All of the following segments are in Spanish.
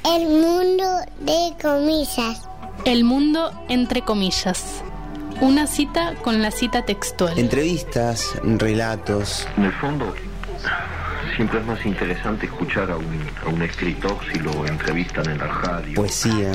El mundo de comillas. El mundo entre comillas. Una cita con la cita textual. Entrevistas, relatos. En el fondo, siempre es más interesante escuchar a un escritor si lo entrevistan en la radio. Poesía.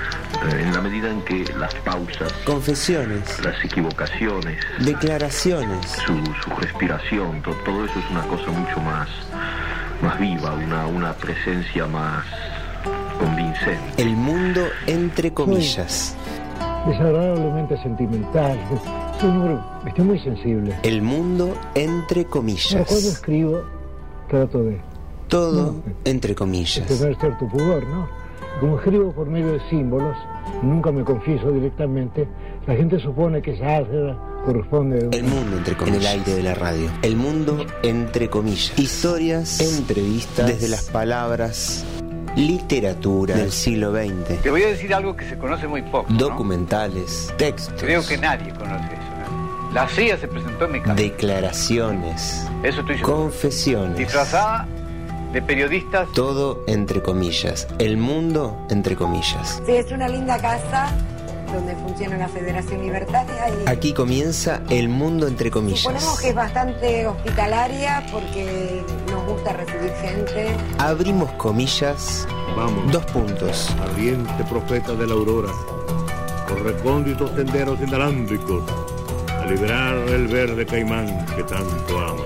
En la medida en que las pausas, confesiones, las equivocaciones, declaraciones, su respiración, todo eso es una cosa mucho más viva, una presencia más convincente. El mundo entre comillas. Desagradablemente sentimental. Soy un hombre muy sensible. El mundo entre comillas. Pero cuando escribo, trato de... Todo entre comillas. Tener cierto pudor, ¿no? Como escribo por medio de símbolos, nunca me confieso directamente, la gente supone que esa álgebra corresponde a... El mundo entre comillas. En el aire de la radio. El mundo entre comillas. Historias, entrevistas, desde las palabras, literatura del siglo XX. Te voy a decir algo que se conoce muy poco, documentales, ¿no? Textos. Creo que nadie conoce eso, ¿no? La CIA se presentó en mi casa. Declaraciones. Eso estoy seguro. Confesiones. Disfrazada de periodistas. Todo entre comillas. El mundo entre comillas. Sí, es una linda casa donde funciona la Federación Libertaria. Y aquí comienza el mundo entre comillas. Suponemos que es bastante hospitalaria porque nos gusta recibir gente. Abrimos comillas. Vamos. 2 puntos. Ardiente profeta de la aurora, por recónditos senderos inalámbricos, a liberar el verde caimán que tanto amo.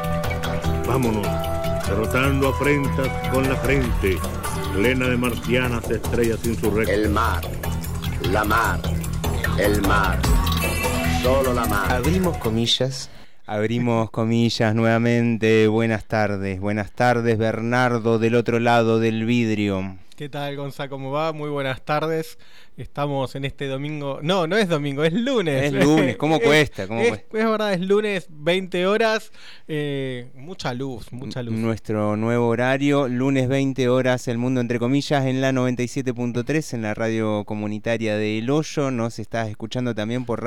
Vámonos, derrotando afrentas con la frente, plena de marcianas estrellas insurrectas. El mar, la mar, el mar, solo la mar. Abrimos comillas. Abrimos comillas nuevamente. Buenas tardes, Bernardo, del otro lado del vidrio. ¿Qué tal, Gonza? ¿Cómo va? Muy buenas tardes. Estamos en este domingo. No es domingo, es lunes. Es lunes, ¿cómo cuesta? Es verdad, es lunes, 20 horas. Mucha luz. Nuestro nuevo horario, lunes 20 horas, el mundo entre comillas, en la 97.3, en la radio comunitaria de El Hoyo. Nos estás escuchando también por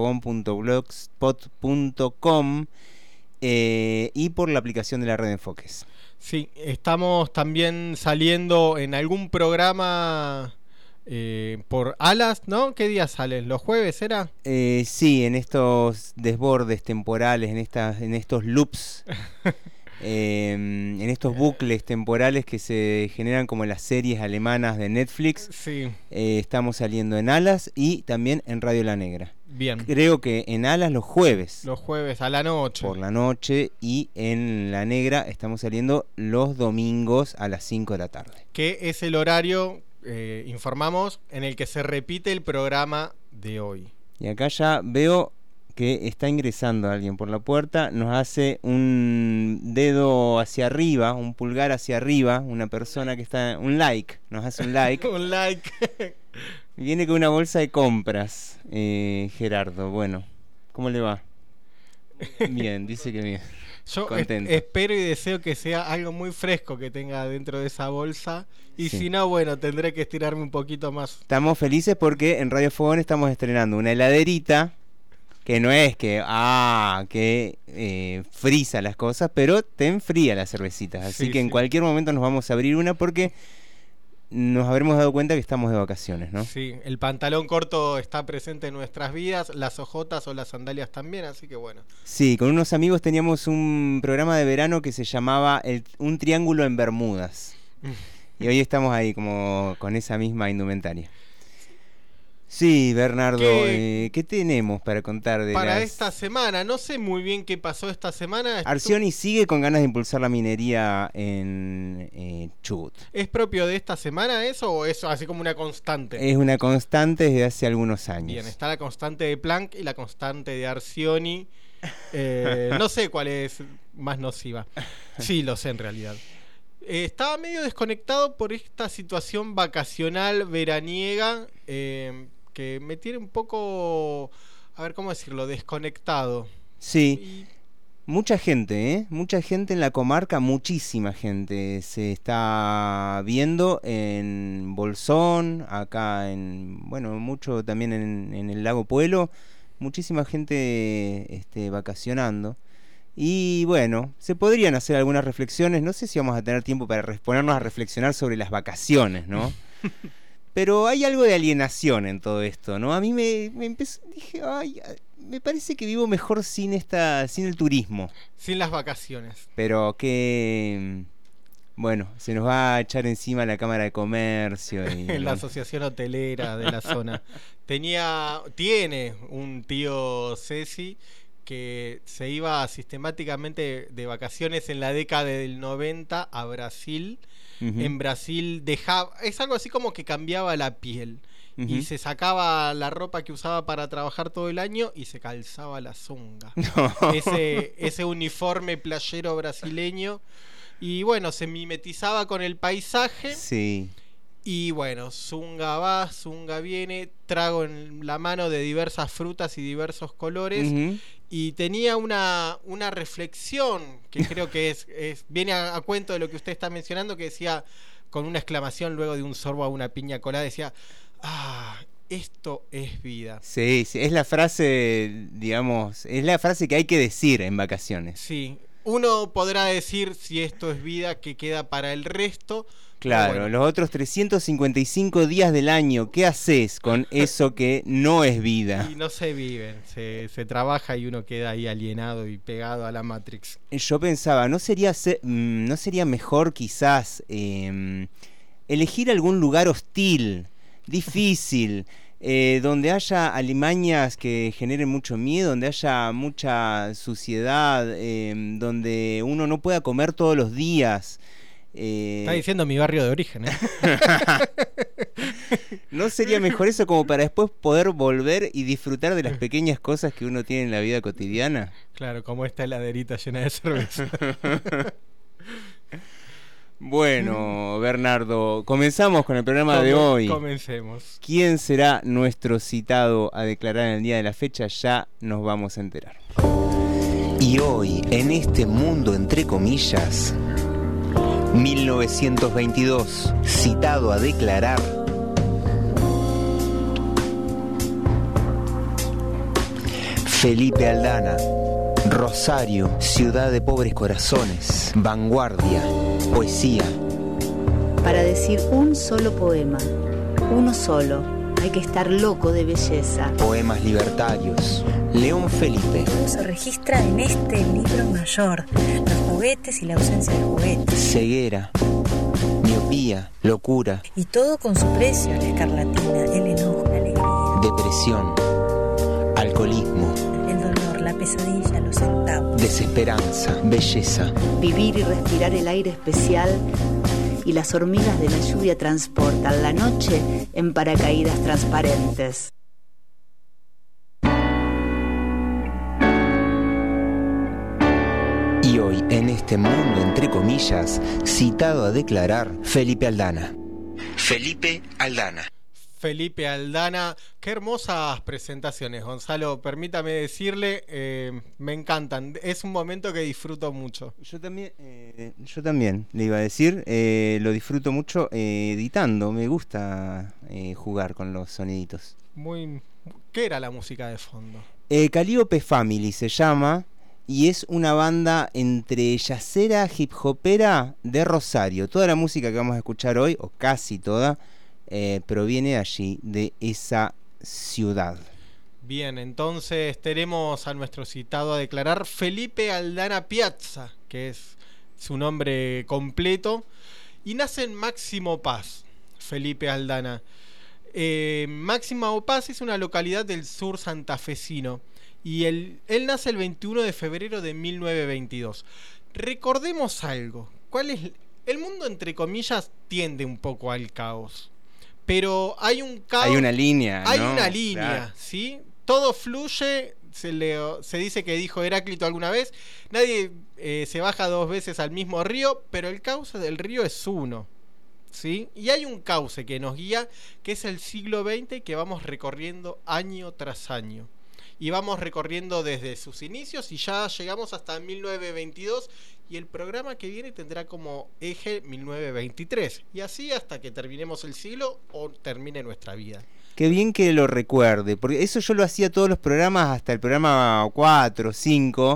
radiofogón.blogspot.com y por la aplicación de la Red Enfoques. Sí, estamos también saliendo en algún programa por Alas, ¿no? ¿Qué día salen? ¿Los jueves era? Sí, en estos desbordes temporales, en estos loops, en estos bucles temporales que se generan como las series alemanas de Netflix. Sí. Estamos saliendo en Alas y también en Radio La Negra. Bien. Creo que en Alas los jueves. Los jueves a la noche. Por la noche, y en La Negra estamos saliendo los domingos a las 5 de la tarde. Que es el horario, informamos, en el que se repite el programa de hoy. Y acá ya veo que está ingresando alguien por la puerta, nos hace un dedo hacia arriba, un pulgar hacia arriba, una persona que está, un like, nos hace un like. Un like. Viene con una bolsa de compras, Gerardo. Bueno, ¿cómo le va? Bien, dice que bien. Yo espero y deseo que sea algo muy fresco que tenga dentro de esa bolsa. Y sí. Si no, bueno, tendré que estirarme un poquito más. Estamos felices porque en Radio Fogón estamos estrenando una heladerita que no es que frisa las cosas, pero te enfría las cervecitas. Así que en cualquier momento nos vamos a abrir una porque nos habremos dado cuenta que estamos de vacaciones, ¿no? Sí, el pantalón corto está presente en nuestras vidas, las ojotas o las sandalias también, así que bueno. Sí, con unos amigos teníamos un programa de verano que se llamaba Un Triángulo en Bermudas. Y hoy estamos ahí como con esa misma indumentaria. Sí, Bernardo, ¿qué tenemos para contar de esta semana? No sé muy bien qué pasó esta semana. Arcioni sigue con ganas de impulsar la minería en Chubut. ¿Es propio de esta semana eso o es así como una constante? Es una constante desde hace algunos años. Bien, está la constante de Planck y la constante de Arcioni. No sé cuál es más nociva. Sí, lo sé en realidad. Estaba medio desconectado por esta situación vacacional veraniega que me tiene un poco, a ver cómo decirlo, desconectado. Sí, mucha gente en la comarca, muchísima gente se está viendo en Bolsón, acá mucho también en el lago Puelo, muchísima gente vacacionando. Y bueno, se podrían hacer algunas reflexiones. No sé si vamos a tener tiempo para ponernos a reflexionar sobre las vacaciones, ¿no? Pero hay algo de alienación en todo esto, ¿no? A mí me empezó, dije, ay, me parece que vivo mejor sin el turismo. Sin las vacaciones. Pero que, bueno, se nos va a echar encima la Cámara de Comercio. Y, la asociación hotelera de la zona. Tiene un tío Ceci que se iba sistemáticamente de vacaciones en la década del 90 a Brasil. En Brasil es algo así como que cambiaba la piel y se sacaba la ropa que usaba para trabajar todo el año y se calzaba la zunga. No. Ese uniforme playero brasileño, y bueno, se mimetizaba con el paisaje. Sí. Y bueno, zunga va, zunga viene, trago en la mano de diversas frutas y diversos colores. Y tenía una reflexión que creo que viene a cuento de lo que usted está mencionando, que decía, con una exclamación luego de un sorbo a una piña colada, decía, esto es vida. Sí, es la frase, digamos, es la frase que hay que decir en vacaciones. Sí, uno podrá decir si esto es vida que queda para el resto. Claro, bueno, los otros 355 días del año, ¿qué haces con eso que no es vida? Y no se viven, se trabaja y uno queda ahí alienado y pegado a la Matrix. Yo pensaba, ¿no sería mejor quizás elegir algún lugar hostil, difícil, donde haya alimañas que generen mucho miedo, donde haya mucha suciedad, donde uno no pueda comer todos los días? Está diciendo mi barrio de origen, ¿eh? ¿No sería mejor eso como para después poder volver y disfrutar de las pequeñas cosas que uno tiene en la vida cotidiana? Claro, como esta heladerita llena de cerveza. Bueno, Bernardo, comenzamos con el programa de hoy. Comencemos. ¿Quién será nuestro citado a declarar en el día de la fecha? Ya nos vamos a enterar. Y hoy, en este mundo entre comillas, 1922, citado a declarar Felipe Aldana. Rosario, ciudad de pobres corazones, vanguardia, poesía. Para decir un solo poema, uno solo, hay que estar loco de belleza. Poemas libertarios. León Felipe. Todo se registra en este libro mayor: los juguetes y la ausencia de juguetes. Ceguera, miopía, locura. Y todo con su precio: la escarlatina, el enojo, la alegría. Depresión, alcoholismo. El dolor, la pesadilla, los centavos. Desesperanza, belleza. Vivir y respirar el aire especial. Y las hormigas de la lluvia transportan la noche en paracaídas transparentes. Y hoy, en este mundo entre comillas, citado a declarar Felipe Aldana. Felipe Aldana. Felipe Aldana, qué hermosas presentaciones, Gonzalo. Permítame decirle, me encantan. Es un momento que disfruto mucho. Yo también le iba a decir, lo disfruto mucho editando. Me gusta jugar con los soniditos. ¿Qué era la música de fondo? Calliope Family se llama, y es una banda entre yacera, hip hopera de Rosario. Toda la música que vamos a escuchar hoy, o casi toda, proviene allí, de esa ciudad. Bien, entonces tenemos a nuestro citado a declarar, Felipe Aldana Piazza, que es su nombre completo, y nace en Máximo Paz, Felipe Aldana. Máximo Paz es una localidad del sur santafesino, y él nace el 21 de febrero de 1922. Recordemos algo, el mundo entre comillas tiende un poco al caos. Pero hay un caos. Hay una línea. Hay ¿no? una línea, claro. ¿sí? Todo fluye. Se dice que dijo Heráclito alguna vez: nadie se baja dos veces al mismo río, pero el cauce del río es uno, ¿sí? Y hay un cauce que nos guía, que es el siglo XX, que vamos recorriendo año tras año. Y vamos recorriendo desde sus inicios y ya llegamos hasta 1922. Y el programa que viene tendrá como eje 1923. Y así hasta que terminemos el siglo o termine nuestra vida. Qué bien que lo recuerde, porque eso yo lo hacía todos los programas hasta el programa 4, 5.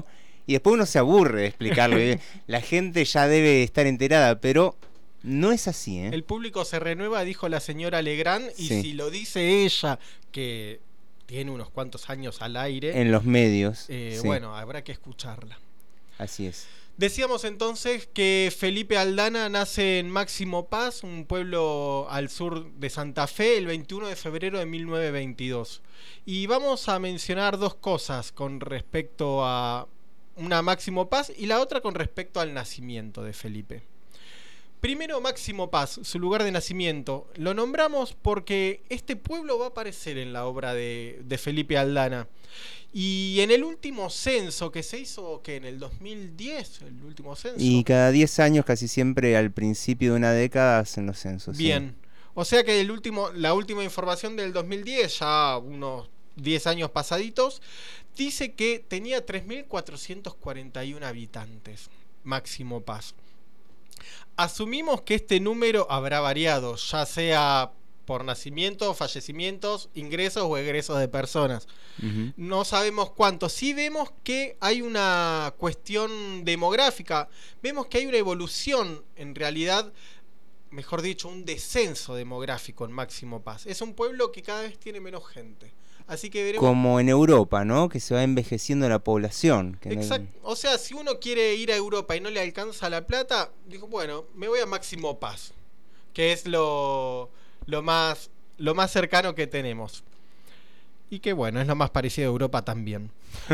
Y después uno se aburre de explicarlo. La gente ya debe estar enterada, pero no es así, ¿eh? El público se renueva, dijo la señora Legrand, y Sí. si lo dice ella, que tiene unos cuantos años al aire, En los medios. Sí. bueno, habrá que escucharla. Así es. Decíamos entonces que Felipe Aldana nace en Máximo Paz, un pueblo al sur de Santa Fe, el 21 de febrero de 1922. Y vamos a mencionar dos cosas con respecto a una Máximo Paz y la otra con respecto al nacimiento de Felipe. Primero, Máximo Paz, su lugar de nacimiento. Lo nombramos porque este pueblo va a aparecer en la obra de Felipe Aldana. Y en el último censo que se hizo, que en el 2010, el último censo. Y cada 10 años, casi siempre al principio de una década, hacen los censos. Bien. O sea que la última información del 2010, ya unos 10 años pasaditos, dice que tenía 3.441 habitantes, Máximo Paz. Asumimos que este número habrá variado, ya sea por nacimientos, fallecimientos, ingresos o egresos de personas. Uh-huh. No sabemos cuántos. Sí vemos que hay una cuestión demográfica, vemos que hay una evolución, en realidad, mejor dicho, un descenso demográfico en Máximo Paz. Es un pueblo que cada vez tiene menos gente. Así que veremos. Como en Europa, ¿no? Que se va envejeciendo la población. Que Exacto. O sea, si uno quiere ir a Europa y no le alcanza la plata, dijo, bueno, me voy a Máximo Paz, que es lo más cercano que tenemos. Y que bueno, es lo más parecido a Europa también.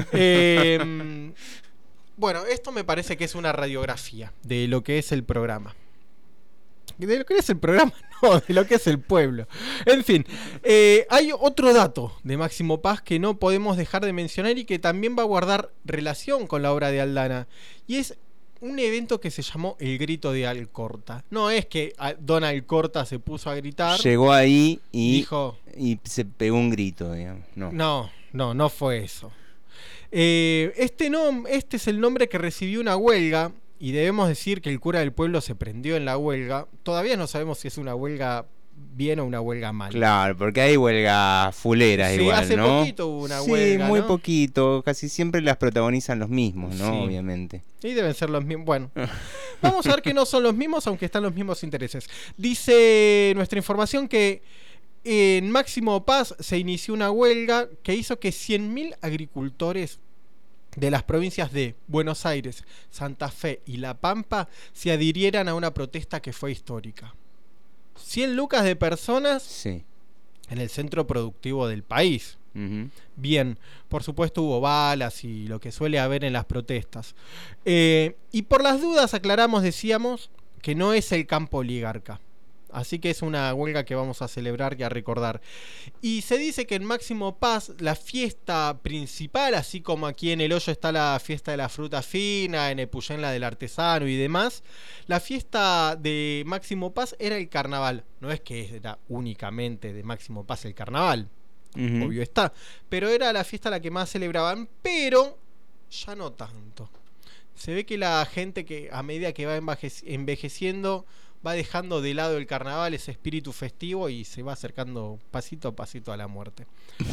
Bueno, esto me parece que es una radiografía de lo que es el programa. De lo que es el programa, no, de lo que es el pueblo. En fin, hay otro dato de Máximo Paz que no podemos dejar de mencionar y que también va a guardar relación con la obra de Aldana. Y es un evento que se llamó El Grito de Alcorta. No es que Don Alcorta se puso a gritar. Llegó ahí y dijo, y se pegó un grito, digamos. No fue eso. Este es el nombre que recibió una huelga. Y debemos decir que el cura del pueblo se prendió en la huelga. Todavía no sabemos si es una huelga bien o una huelga mal. Claro, porque hay huelgas fuleras igual, hace ¿no? poquito hubo una huelga, Sí, muy ¿no? poquito. Casi siempre las protagonizan los mismos, ¿no? Sí. Obviamente. Y deben ser los mismos. Bueno, vamos a ver que no son los mismos, aunque están los mismos intereses. Dice nuestra información que en Máximo Paz se inició una huelga que hizo que 100.000 agricultores de las provincias de Buenos Aires, Santa Fe y La Pampa se adhirieran a una protesta que fue histórica. 100 lucas de personas sí. En el centro productivo del país. Uh-huh. Bien, por supuesto hubo balas y lo que suele haber en las protestas. Y por las dudas aclaramos, decíamos, que no es el campo oligarca. Así que es una huelga que vamos a celebrar y a recordar. Y se dice que en Máximo Paz la fiesta principal, así como aquí en El Hoyo está la fiesta de la fruta fina, en Epuyén la del artesano y demás, la fiesta de Máximo Paz era el carnaval. No es que era únicamente de Máximo Paz el carnaval, obvio está, pero era la fiesta la que más celebraban, pero ya no tanto. Se ve que la gente que a medida que va envejeciendo va dejando de lado el carnaval, ese espíritu festivo, y se va acercando pasito a pasito a la muerte.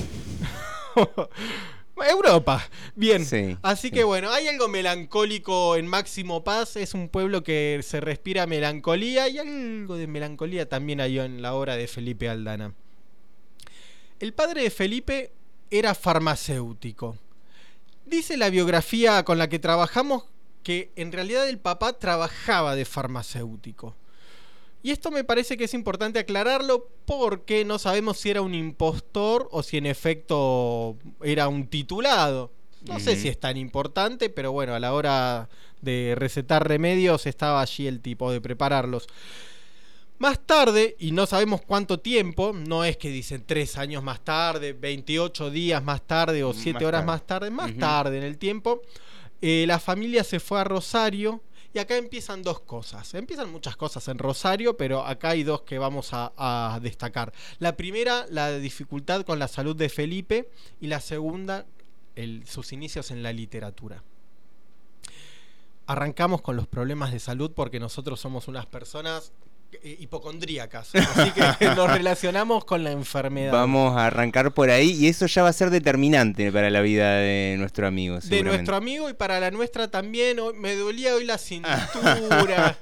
Europa, bien. Sí, así que bueno, hay algo melancólico en Máximo Paz. Es un pueblo que se respira melancolía, y algo de melancolía también hay en la obra de Felipe Aldana. El padre de Felipe era farmacéutico. Dice la biografía con la que trabajamos que en realidad el papá trabajaba de farmacéutico. Y esto me parece que es importante aclararlo porque no sabemos si era un impostor o si en efecto era un titulado. No sé si es tan importante, pero bueno, a la hora de recetar remedios estaba allí el tipo de prepararlos. Más tarde, y no sabemos cuánto tiempo, no es que dicen 3 años más tarde, 28 días más tarde o 7 horas más tarde, más tarde en el tiempo, la familia se fue a Rosario. Y acá empiezan dos cosas. Empiezan muchas cosas en Rosario, pero acá hay dos que vamos a destacar. La primera, la dificultad con la salud de Felipe, y la segunda, sus inicios en la literatura. Arrancamos con los problemas de salud porque nosotros somos unas personas hipocondríacas. Así que nos relacionamos con la enfermedad. Vamos a arrancar por ahí y eso ya va a ser determinante para la vida de nuestro amigo. De nuestro amigo y para la nuestra también. Me dolía hoy la cintura.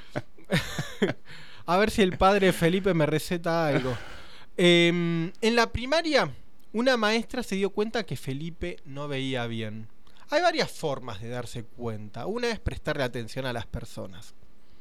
A ver si el padre Felipe me receta algo. En la primaria, una maestra se dio cuenta que Felipe no veía bien. Hay varias formas de darse cuenta. Una es prestarle atención a las personas.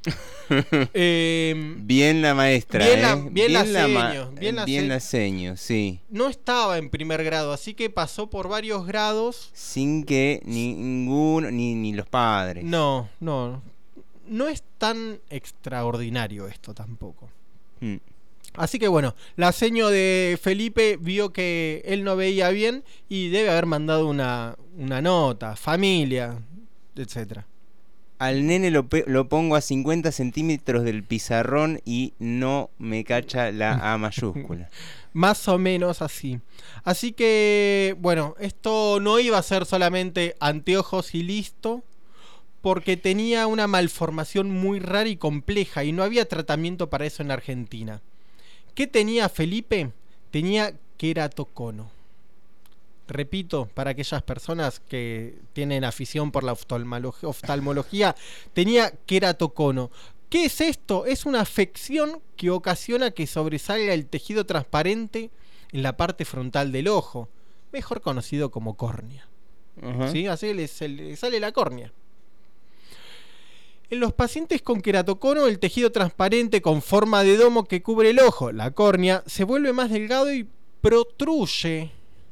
Bien la maestra, bien la seño, sí. No estaba en primer grado, así que pasó por varios grados sin que ninguno, ni los padres. No es tan extraordinario esto tampoco. Así que bueno, la seño de Felipe vio que él no veía bien y debe haber mandado una nota, familia, etcétera. Al nene lo pongo a 50 centímetros del pizarrón y no me cacha la A mayúscula. Más o menos así. Así que, bueno, esto no iba a ser solamente anteojos y listo, porque tenía una malformación muy rara y compleja y no había tratamiento para eso en Argentina. ¿Qué tenía Felipe? Tenía queratocono. Repito, para aquellas personas que tienen afición por la oftalmología, tenía queratocono. ¿Qué es esto? Es una afección que ocasiona que sobresalga el tejido transparente en la parte frontal del ojo, mejor conocido como córnea. ¿Sí? Así le sale la córnea. En los pacientes con queratocono, el tejido transparente con forma de domo que cubre el ojo, la córnea, se vuelve más delgado y protruye,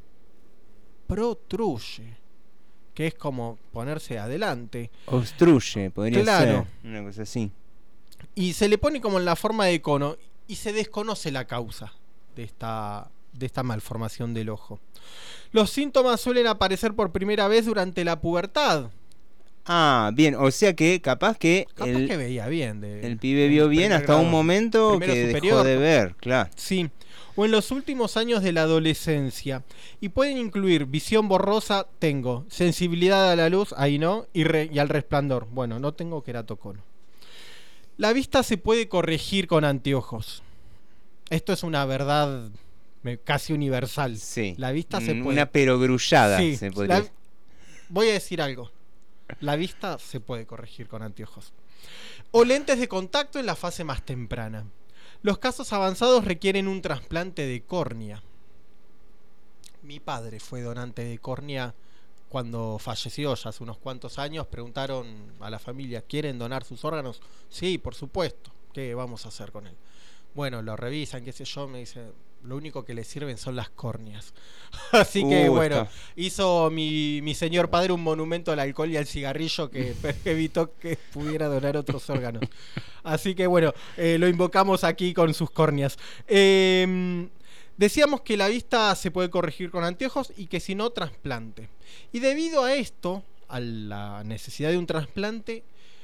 que es como ponerse adelante. Obstruye, podría ser, una cosa así. Y se le pone como en la forma de cono y se desconoce la causa de esta malformación del ojo. Los síntomas suelen aparecer por primera vez durante la pubertad. Ah, bien, o sea que capaz que veía bien. El pibe vio bien hasta grado, un momento que superior, dejó de ver, claro. Sí, o en los últimos años de la adolescencia. Y pueden incluir visión borrosa, tengo. Sensibilidad a la luz, ahí no. Y al resplandor, bueno, no tengo queratocono. La vista se puede corregir con anteojos. Esto es una verdad casi universal. Sí. La vista se puede... Una perogrullada, sí, se podría... Voy a decir algo. La vista se puede corregir con anteojos. O lentes de contacto en la fase más temprana. Los casos avanzados requieren un trasplante de córnea. Mi padre fue donante de córnea cuando falleció ya hace unos cuantos años. Preguntaron a la familia, ¿quieren donar sus órganos? Sí, por supuesto. ¿Qué vamos a hacer con él? Bueno, lo revisan, qué sé yo, me dice... Lo único que le sirven son las córneas. Así que bueno, hizo mi señor padre un monumento al alcohol y al cigarrillo que evitó que pudiera donar otros órganos. Así que bueno, lo invocamos aquí con sus córneas. Decíamos que la vista se puede corregir con anteojos y que si no, trasplante. Y debido a esto, a la necesidad de un trasplante,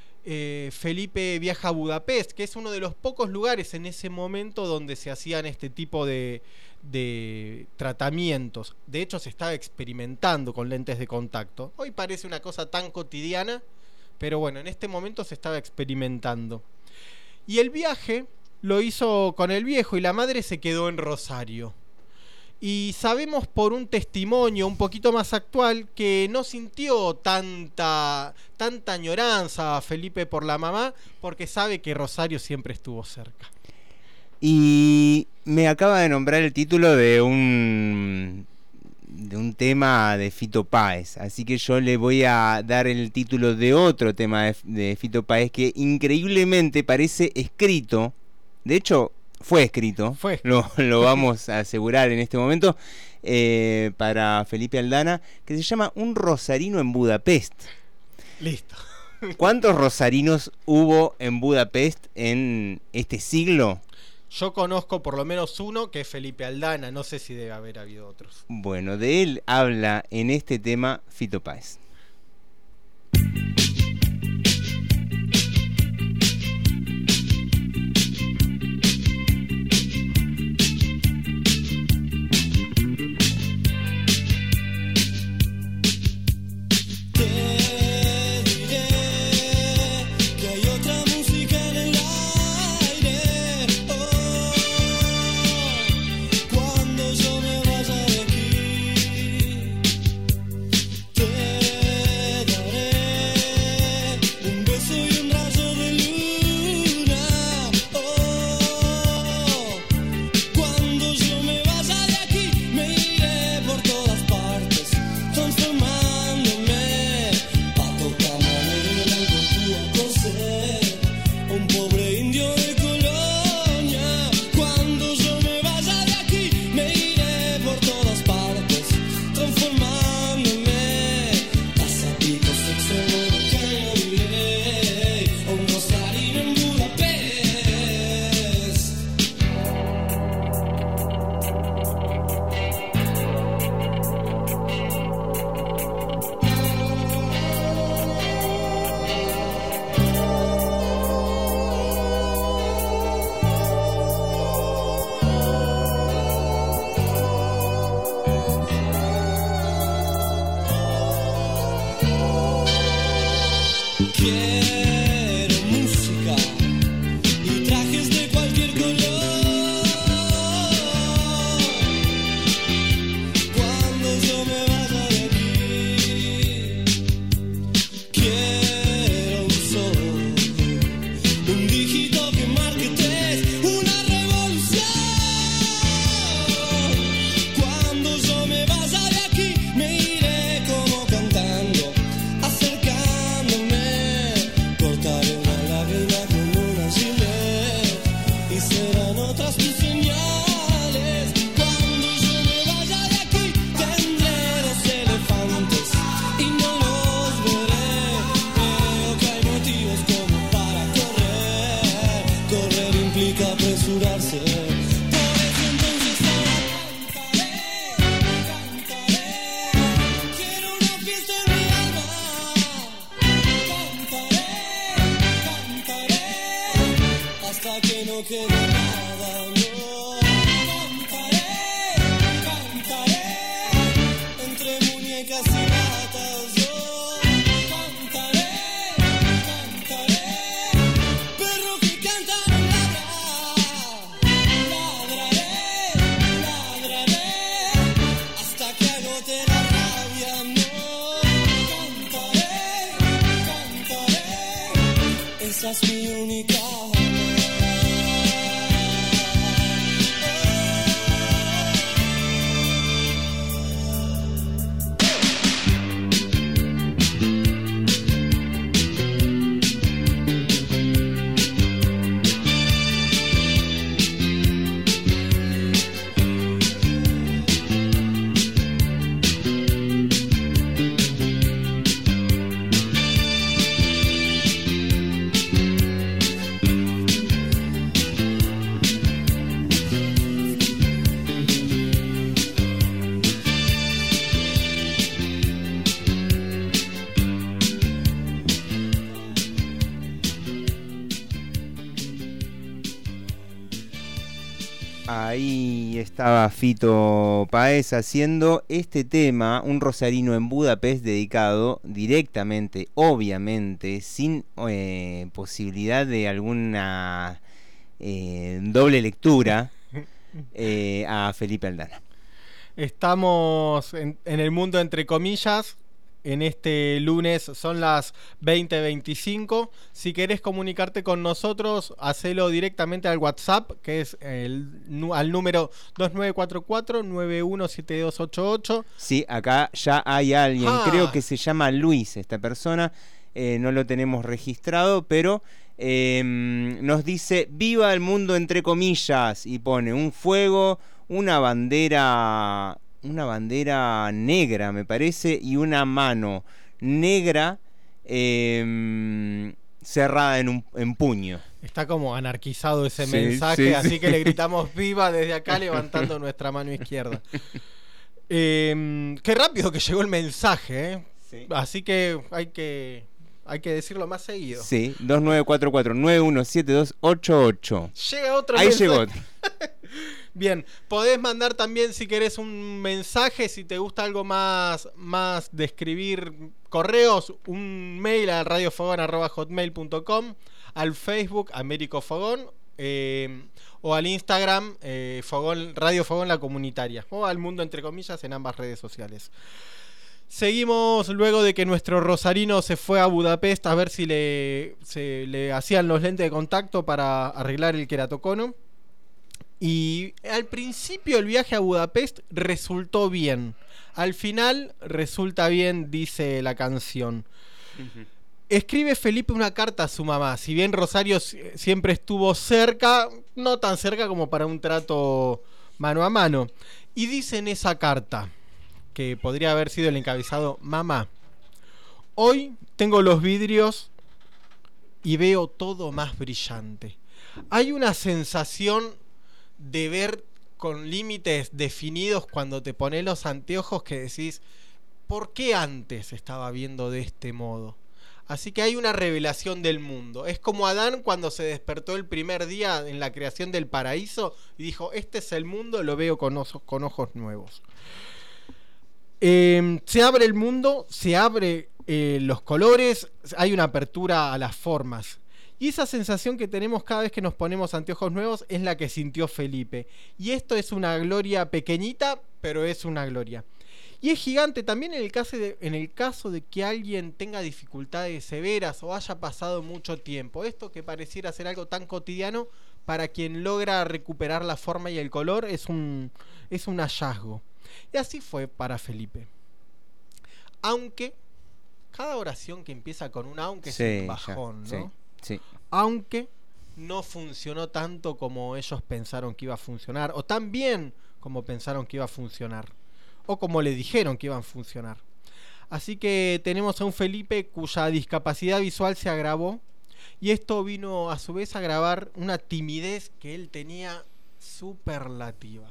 Felipe viaja a Budapest, que es uno de los pocos lugares en ese momento donde se hacían este tipo de tratamientos. De hecho, se estaba experimentando con lentes de contacto. Hoy parece una cosa tan cotidiana, pero bueno, en este momento se estaba experimentando. Y el viaje lo hizo con el viejo y la madre se quedó en Rosario. Y sabemos por un testimonio un poquito más actual que no sintió tanta añoranza a Felipe por la mamá, porque sabe que Rosario siempre estuvo cerca. Y me acaba de nombrar el título de un tema de Fito Páez, así que yo le voy a dar el título de otro tema de Fito Páez que increíblemente parece escrito. De hecho, fue escrito, lo vamos a asegurar en este momento, para Felipe Aldana, que se llama Un rosarino en Budapest. Listo. ¿Cuántos rosarinos hubo en Budapest en este siglo? Yo conozco por lo menos uno, que es Felipe Aldana, no sé si debe haber habido otros. Bueno, de él habla en este tema Fito Páez. Te diré que hay otra música en el aire. serán otras tus señales. Cuando yo me vaya de aquí, tendré 2 elefantes y no los veré. Creo que hay motivos como para correr. Correr implica apresurarse. Por eso entonces ahora cantaré. Quiero una fiesta en mi alma. Cantaré hasta que no quede nada, no. Cantaré entre muñecas y ratas, yo. Cantaré, perro que canta no ladra. Ladraré hasta que agote la rabia, no. Cantaré, esa es mi única arma. Ahí estaba Fito Páez haciendo este tema, un rosarino en Budapest, dedicado directamente, obviamente, sin posibilidad de alguna doble lectura, a Felipe Aldana. Estamos en el mundo entre comillas. En este lunes son las 20:25. Si querés comunicarte con nosotros, hacelo directamente al WhatsApp, que es al número 2944-917288. Sí, acá ya hay alguien, creo que se llama Luis, esta persona, no lo tenemos registrado, pero nos dice: viva el mundo entre comillas, y pone un fuego, una bandera negra, me parece, y una mano negra cerrada en puño. Está como anarquizado ese mensaje, así que le gritamos viva desde acá, levantando nuestra mano izquierda. Qué rápido que llegó el mensaje, ¿eh? Sí. Así que hay que decirlo más seguido. Sí, 2944-917288. Llega otro Ahí mensaje. llegó otro. Bien, podés mandar también, si querés, un mensaje, si te gusta algo más de escribir correos, un mail a radiofogón@hotmail.com, al Facebook Américo Fogón, o al Instagram Radio Fogón La Comunitaria, o al Mundo Entre Comillas en ambas redes sociales. Seguimos luego de que nuestro rosarino se fue a Budapest a ver si se le hacían los lentes de contacto para arreglar el queratocono. Y al principio el viaje a Budapest resultó bien. Al final resulta bien, dice la canción. Escribe Felipe una carta a su mamá. Si bien Rosario siempre estuvo cerca, no tan cerca como para un trato mano a mano. Y dice en esa carta, que podría haber sido el encabezado: mamá, hoy tengo los vidrios y veo todo más brillante. Hay una sensación de ver con límites definidos cuando te pones los anteojos que decís: ¿por qué antes estaba viendo de este modo? Así que hay una revelación del mundo. Es como Adán cuando se despertó el primer día en la creación del paraíso y dijo: este es el mundo, lo veo con ojos nuevos. Se abre el mundo, se abre los colores, hay una apertura a las formas. Y esa sensación que tenemos cada vez que nos ponemos anteojos nuevos es la que sintió Felipe. Y esto es una gloria pequeñita, pero es una gloria. Y es gigante también en el caso de que alguien tenga dificultades severas o haya pasado mucho tiempo. Esto que pareciera ser algo tan cotidiano, para quien logra recuperar la forma y el color, es un hallazgo. Y así fue para Felipe. Aunque cada oración que empieza con un aunque es un bajón, ¿no? Sí. Aunque no funcionó tanto como ellos pensaron que iba a funcionar, o tan bien como pensaron que iba a funcionar, o como le dijeron que iban a funcionar. Así que tenemos a un Felipe cuya discapacidad visual se agravó, y esto vino a su vez a agravar una timidez que él tenía superlativa.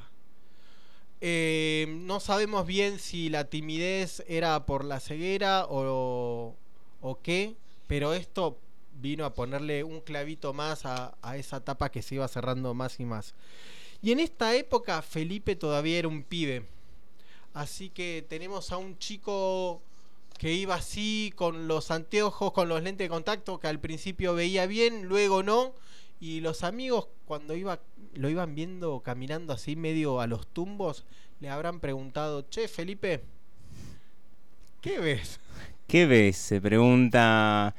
No sabemos bien si la timidez era por la ceguera o qué, pero esto vino a ponerle un clavito más a esa tapa que se iba cerrando más y más. Y en esta época Felipe todavía era un pibe, así que tenemos a un chico que iba así con los anteojos, con los lentes de contacto, que al principio veía bien, luego no, y los amigos cuando lo iban viendo caminando así medio a los tumbos, le habrán preguntado: che, Felipe, ¿qué ves? ¿Qué ves? Se pregunta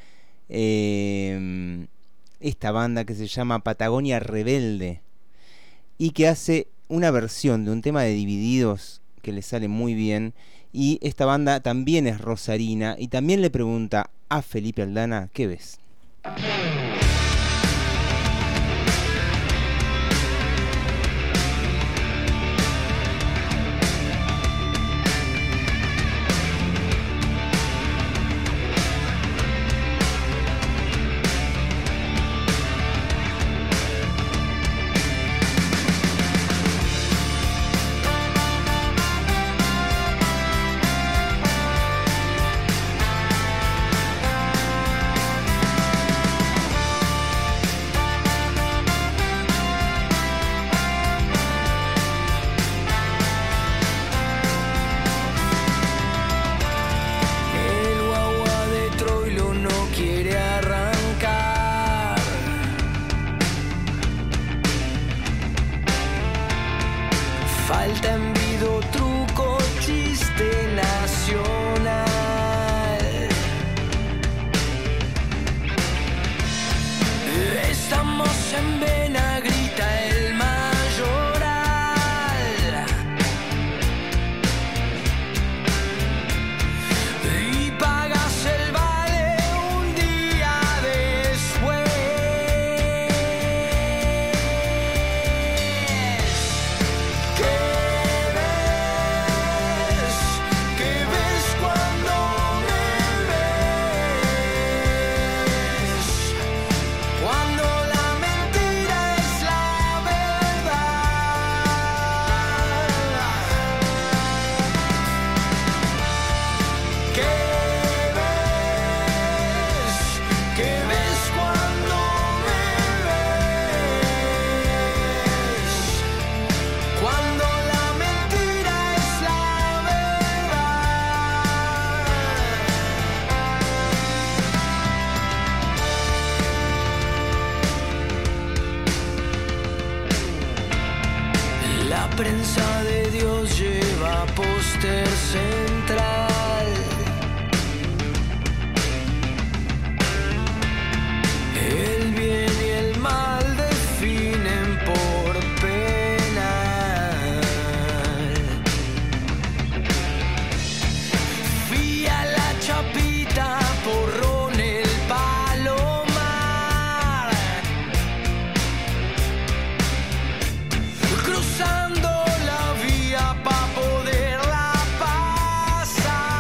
esta banda que se llama Patagonia Rebelde y que hace una versión de un tema de Divididos que le sale muy bien. Y esta banda también es rosarina y también le pregunta a Felipe Aldana: ¿qué ves? Falta envido, truco, chiste nacional. Estamos en vena, grita el mayoral. Y pagas el vale un día después. La prensa de Dios lleva póster central. El bien y el mal definen por penal. Fía la chapita, porrón el palomar. Cruzando la vía pa' poderla pasar.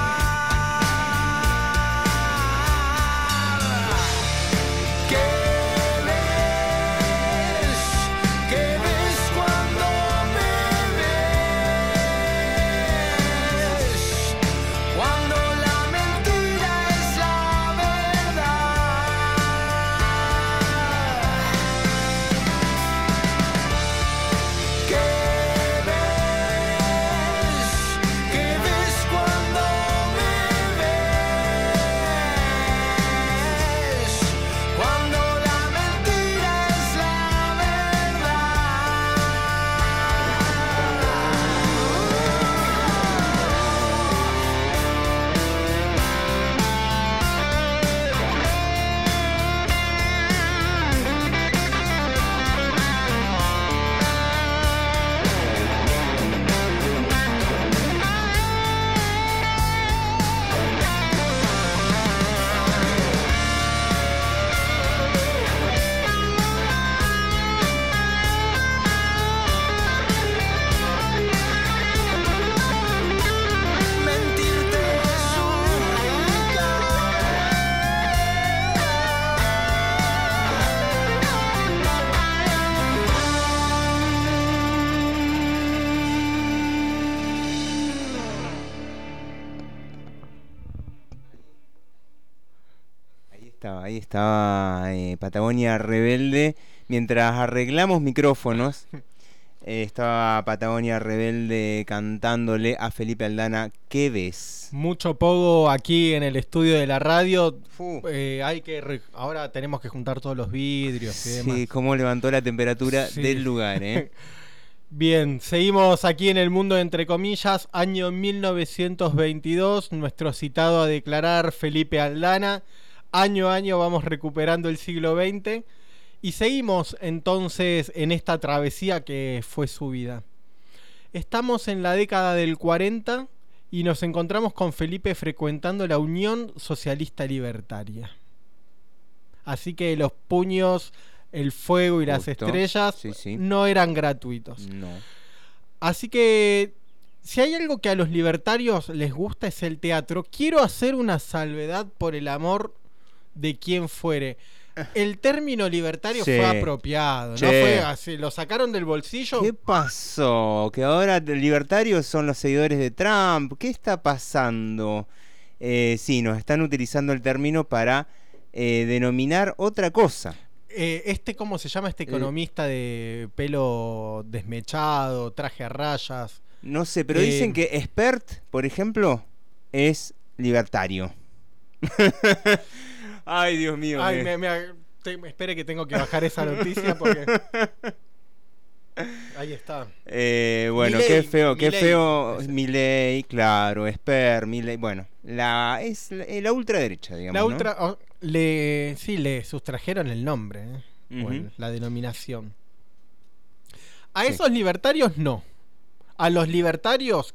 estaba Patagonia Rebelde. Mientras arreglamos micrófonos, estaba Patagonia Rebelde cantándole a Felipe Aldana, ¿qué ves? Mucho pogo aquí en el estudio de la radio. Ahora tenemos que juntar todos los vidrios y demás. Sí, cómo levantó la temperatura del lugar, Bien, seguimos aquí en el mundo entre comillas, año 1922, nuestro citado a declarar Felipe Aldana. Año a año vamos recuperando el siglo XX y seguimos entonces en esta travesía que fue su vida. Estamos en la década del 40 y nos encontramos con Felipe frecuentando la Unión Socialista Libertaria. Así que los puños, el fuego y las estrellas no eran gratuitos. No. Así que si hay algo que a los libertarios les gusta es el teatro. Quiero hacer una salvedad por el amor de quien fuere. El término libertario fue apropiado, ¿no? Fue así, lo sacaron del bolsillo. ¿Qué pasó? Que ahora libertarios son los seguidores de Trump. ¿Qué está pasando? Sí, nos están utilizando el término para denominar otra cosa. ¿Cómo se llama este economista de pelo desmechado, traje a rayas? No sé, pero dicen que Expert, por ejemplo, es libertario. Ay, Dios mío. Ay, espere que tengo que bajar esa noticia porque... Ahí está. Bueno, Milei, qué feo. Milei, claro, Expert, Milei. Bueno, es la ultraderecha, digamos. La ultra... ¿no? Sí, le sustrajeron el nombre, bueno, la denominación. A esos libertarios no. A los libertarios,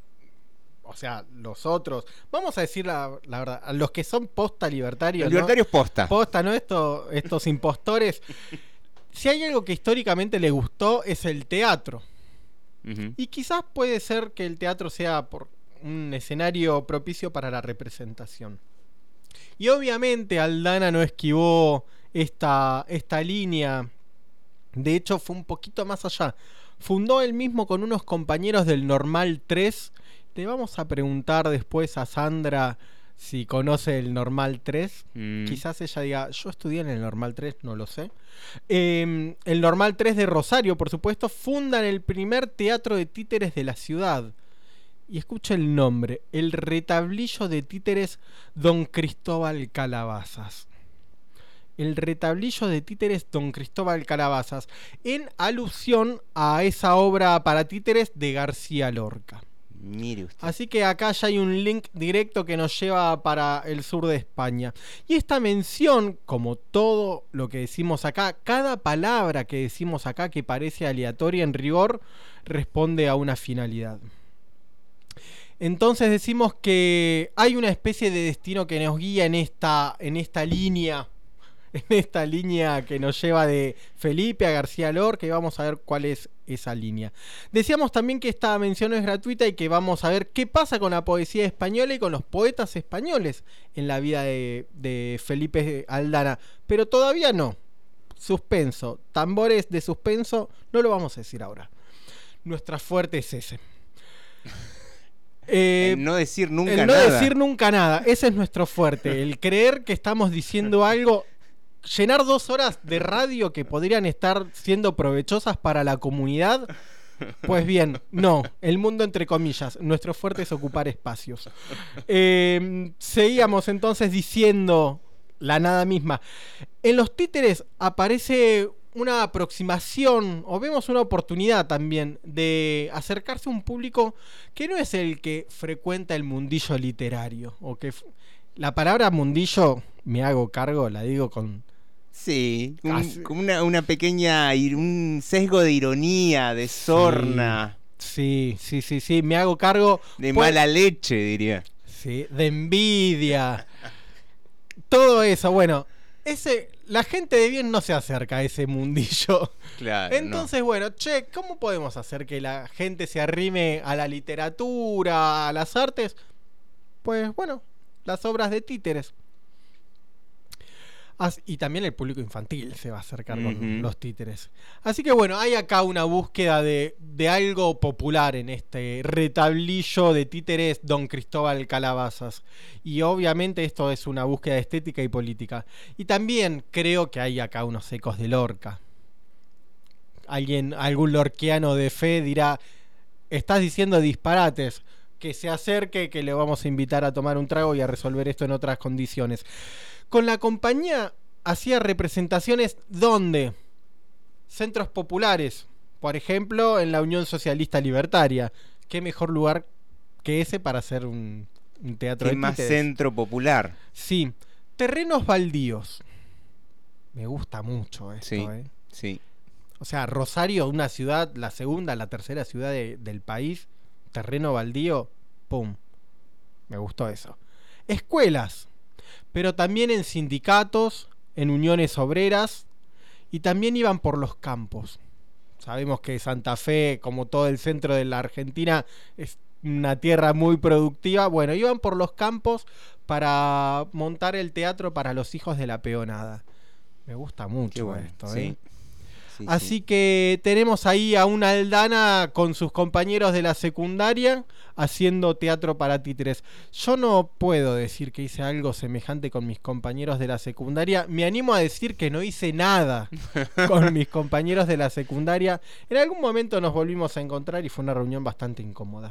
o sea, los otros, vamos a decir la verdad, a los que son posta libertarios. Los libertarios posta. Posta, ¿no? Estos impostores. Si hay algo que históricamente les gustó es el teatro. Y quizás puede ser que el teatro sea por un escenario propicio para la representación. Y obviamente Aldana no esquivó esta línea. De hecho fue un poquito más allá. Fundó él mismo con unos compañeros del Normal 3. Le vamos a preguntar después a Sandra si conoce el Normal 3. Quizás ella diga, yo estudié en el Normal 3, no lo sé. El Normal 3 de Rosario, por supuesto, fundan el primer teatro de títeres de la ciudad. Y escucha el nombre, el Retablillo de Títeres Don Cristóbal Calabazas. El Retablillo de Títeres Don Cristóbal Calabazas, en alusión a esa obra para títeres de García Lorca. Mire usted. Así que acá ya hay un link directo que nos lleva para el sur de España. Y esta mención, como todo lo que decimos acá, cada palabra que decimos acá que parece aleatoria en rigor, responde a una finalidad. Entonces decimos que hay una especie de destino que nos guía en esta línea. En esta línea que nos lleva de Felipe a García Lorca, y vamos a ver cuál es esa línea. Decíamos también que esta mención no es gratuita y que vamos a ver qué pasa con la poesía española y con los poetas españoles en la vida de Felipe Aldana. Pero todavía no. Suspenso, tambores de suspenso, no lo vamos a decir ahora. Nuestra fuerte es ese. El no decir nunca nada. El no decir nunca nada, ese es nuestro fuerte. El creer que estamos diciendo algo. Llenar 2 horas de radio que podrían estar siendo provechosas para la comunidad. Pues bien, no. El mundo entre comillas. Nuestro fuerte es ocupar espacios. Seguíamos entonces diciendo la nada misma. En los títeres aparece una aproximación, o vemos una oportunidad también de acercarse a un público que no es el que frecuenta el mundillo literario, o que la palabra mundillo, me hago cargo, la digo con... Sí, como una pequeña, un sesgo de ironía, de sorna. Sí, me hago cargo. De mala leche, diría. Sí, de envidia. Todo eso, bueno, la gente de bien no se acerca a ese mundillo. Claro. Entonces, bueno, ¿cómo podemos hacer que la gente se arrime a la literatura, a las artes? Pues bueno, las obras de títeres. Y también el público infantil se va a acercar con Ujú. los títeres. Así que bueno, hay acá una búsqueda de algo popular en este retablillo de títeres Don Cristóbal Calabazas. Y obviamente esto es una búsqueda estética y política. Y también creo que hay acá unos ecos de Lorca. Algún lorquiano de fe dirá: estás diciendo disparates. Que se acerque, que le vamos a invitar a tomar un trago y a resolver esto en otras condiciones. Con la compañía hacía representaciones ¿dónde? Centros populares, por ejemplo en la Unión Socialista Libertaria. ¿Qué mejor lugar que ese para hacer un teatro ¿Qué de más títeres? centro popular? Sí. Terrenos baldíos. Me gusta mucho esto, Sí, ¿eh? sí. O sea, Rosario, una ciudad, la segunda, la tercera ciudad del país, terreno baldío, pum. Me gustó eso. Escuelas, pero también en sindicatos, en uniones obreras, y también iban por los campos. Sabemos que Santa Fe, como todo el centro de la Argentina, es una tierra muy productiva. Bueno, iban por los campos para montar el teatro para los hijos de la peonada. Me gusta mucho Qué bueno, esto, sí. ¿eh? Sí, Así sí. que tenemos ahí a una Aldana con sus compañeros de la secundaria haciendo teatro para títeres. Yo no puedo decir que hice algo semejante con mis compañeros de la secundaria. Me animo a decir que no hice nada con mis compañeros de la secundaria. En algún momento nos volvimos a encontrar y fue una reunión bastante incómoda.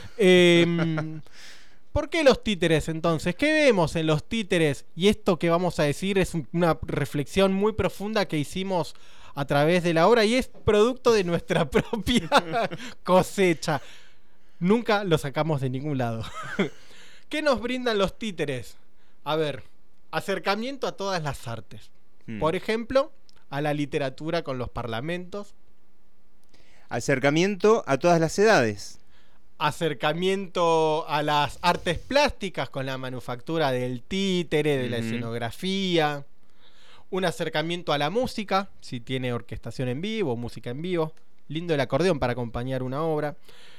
¿Por qué los títeres entonces? ¿Qué vemos en los títeres? Y esto que vamos a decir es una reflexión muy profunda que hicimos a través de la obra y es producto de nuestra propia cosecha. Nunca lo sacamos de ningún lado. ¿Qué nos brindan los títeres? A ver, acercamiento a todas las artes. Por ejemplo, a la literatura con los parlamentos. Acercamiento a todas las edades. Acercamiento a las artes plásticas con la manufactura del títere, de la Ujú. escenografía. Un acercamiento a la música, si tiene orquestación en vivo, música en vivo. Lindo el acordeón para acompañar una obra.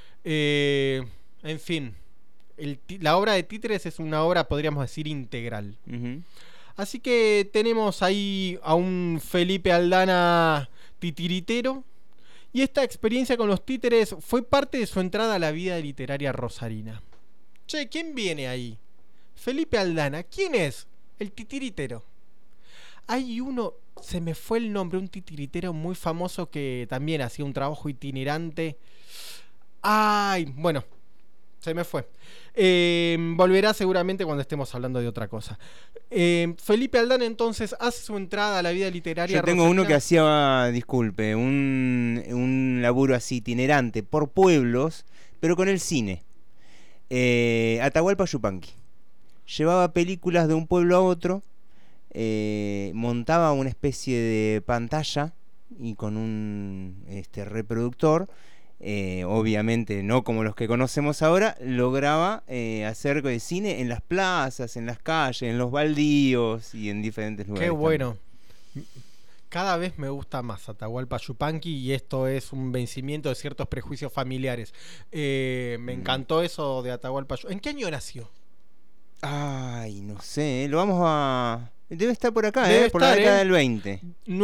En fin, la obra de títeres es una obra, podríamos decir, integral. Ujú. Así que tenemos ahí a un Felipe Aldana titiritero. Y esta experiencia con los títeres fue parte de su entrada a la vida literaria rosarina. Che, ¿quién viene ahí? Felipe Aldana. ¿Quién es? El titiritero. Hay uno, se me fue el nombre, un titiritero muy famoso que también hacía un trabajo itinerante. Ay, bueno, se me fue. Volverá seguramente cuando estemos hablando de otra cosa. Felipe Aldana entonces hace su entrada a la vida literaria Yo tengo rosarina. uno que hacía, disculpe, un laburo así itinerante por pueblos, pero con el cine. Atahualpa Yupanqui. Llevaba películas de un pueblo a otro, montaba una especie de pantalla y con un reproductor, obviamente no como los que conocemos ahora, lograba hacer de cine en las plazas, en las calles, en los baldíos y en diferentes lugares. Qué bueno. Cada vez me gusta más Atahualpa Yupanqui y esto es un vencimiento de ciertos prejuicios familiares. Me encantó eso de Atahualpa Yupanqui. ¿En qué año nació? Ay, no sé, lo vamos a... Debe estar por acá, Debe por la estar, década del 20.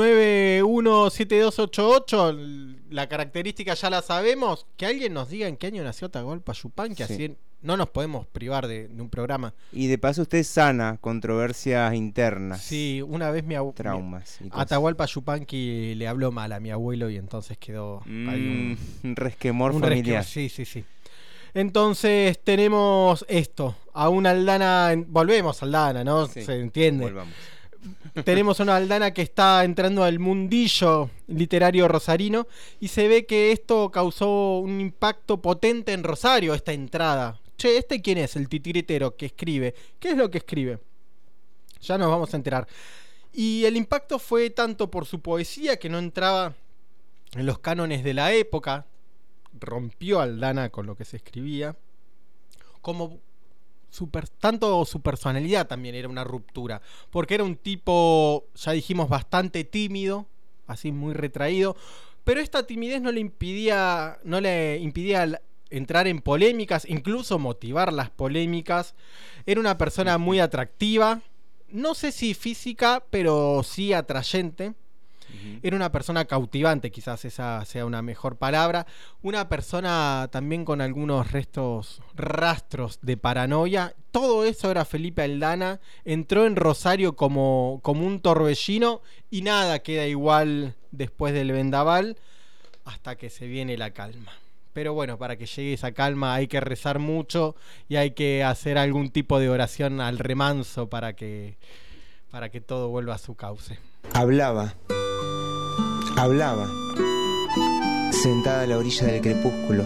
917288, la característica ya la sabemos. Que alguien nos diga en qué año nació Atahualpa Yupanqui, Sí. así no nos podemos privar de un programa. Y de paso usted sana controversias internas. Sí, una vez traumas y cosas. Atahualpa Yupanqui le habló mal a mi abuelo y entonces quedó ahí un resquemor un familiar. sí. Entonces tenemos esto, a una Aldana, volvemos a Aldana, ¿no? Sí, Se entiende. volvamos. Tenemos una Aldana que está entrando al mundillo literario rosarino y se ve que esto causó un impacto potente en Rosario, esta entrada. Che, ¿quién es? El titiritero que escribe. ¿Qué es lo que escribe? Ya nos vamos a enterar. Y el impacto fue tanto por su poesía, que no entraba en los cánones de la época, rompió Aldana con lo que se escribía, como tanto su personalidad también era una ruptura, porque era un tipo, ya dijimos, bastante tímido, así muy retraído, pero esta timidez no le impidía entrar en polémicas, incluso motivar las polémicas. Era una persona muy atractiva, no sé si física, pero sí atrayente. Era una persona cautivante, quizás esa sea una mejor palabra. Una persona también con algunos rastros de paranoia. Todo eso era Felipe Aldana. Entró en Rosario como un torbellino y nada queda igual después del vendaval hasta que se viene la calma. Pero bueno, para que llegue esa calma hay que rezar mucho y hay que hacer algún tipo de oración al remanso para que todo vuelva a su cauce. Hablaba, sentada a la orilla del crepúsculo.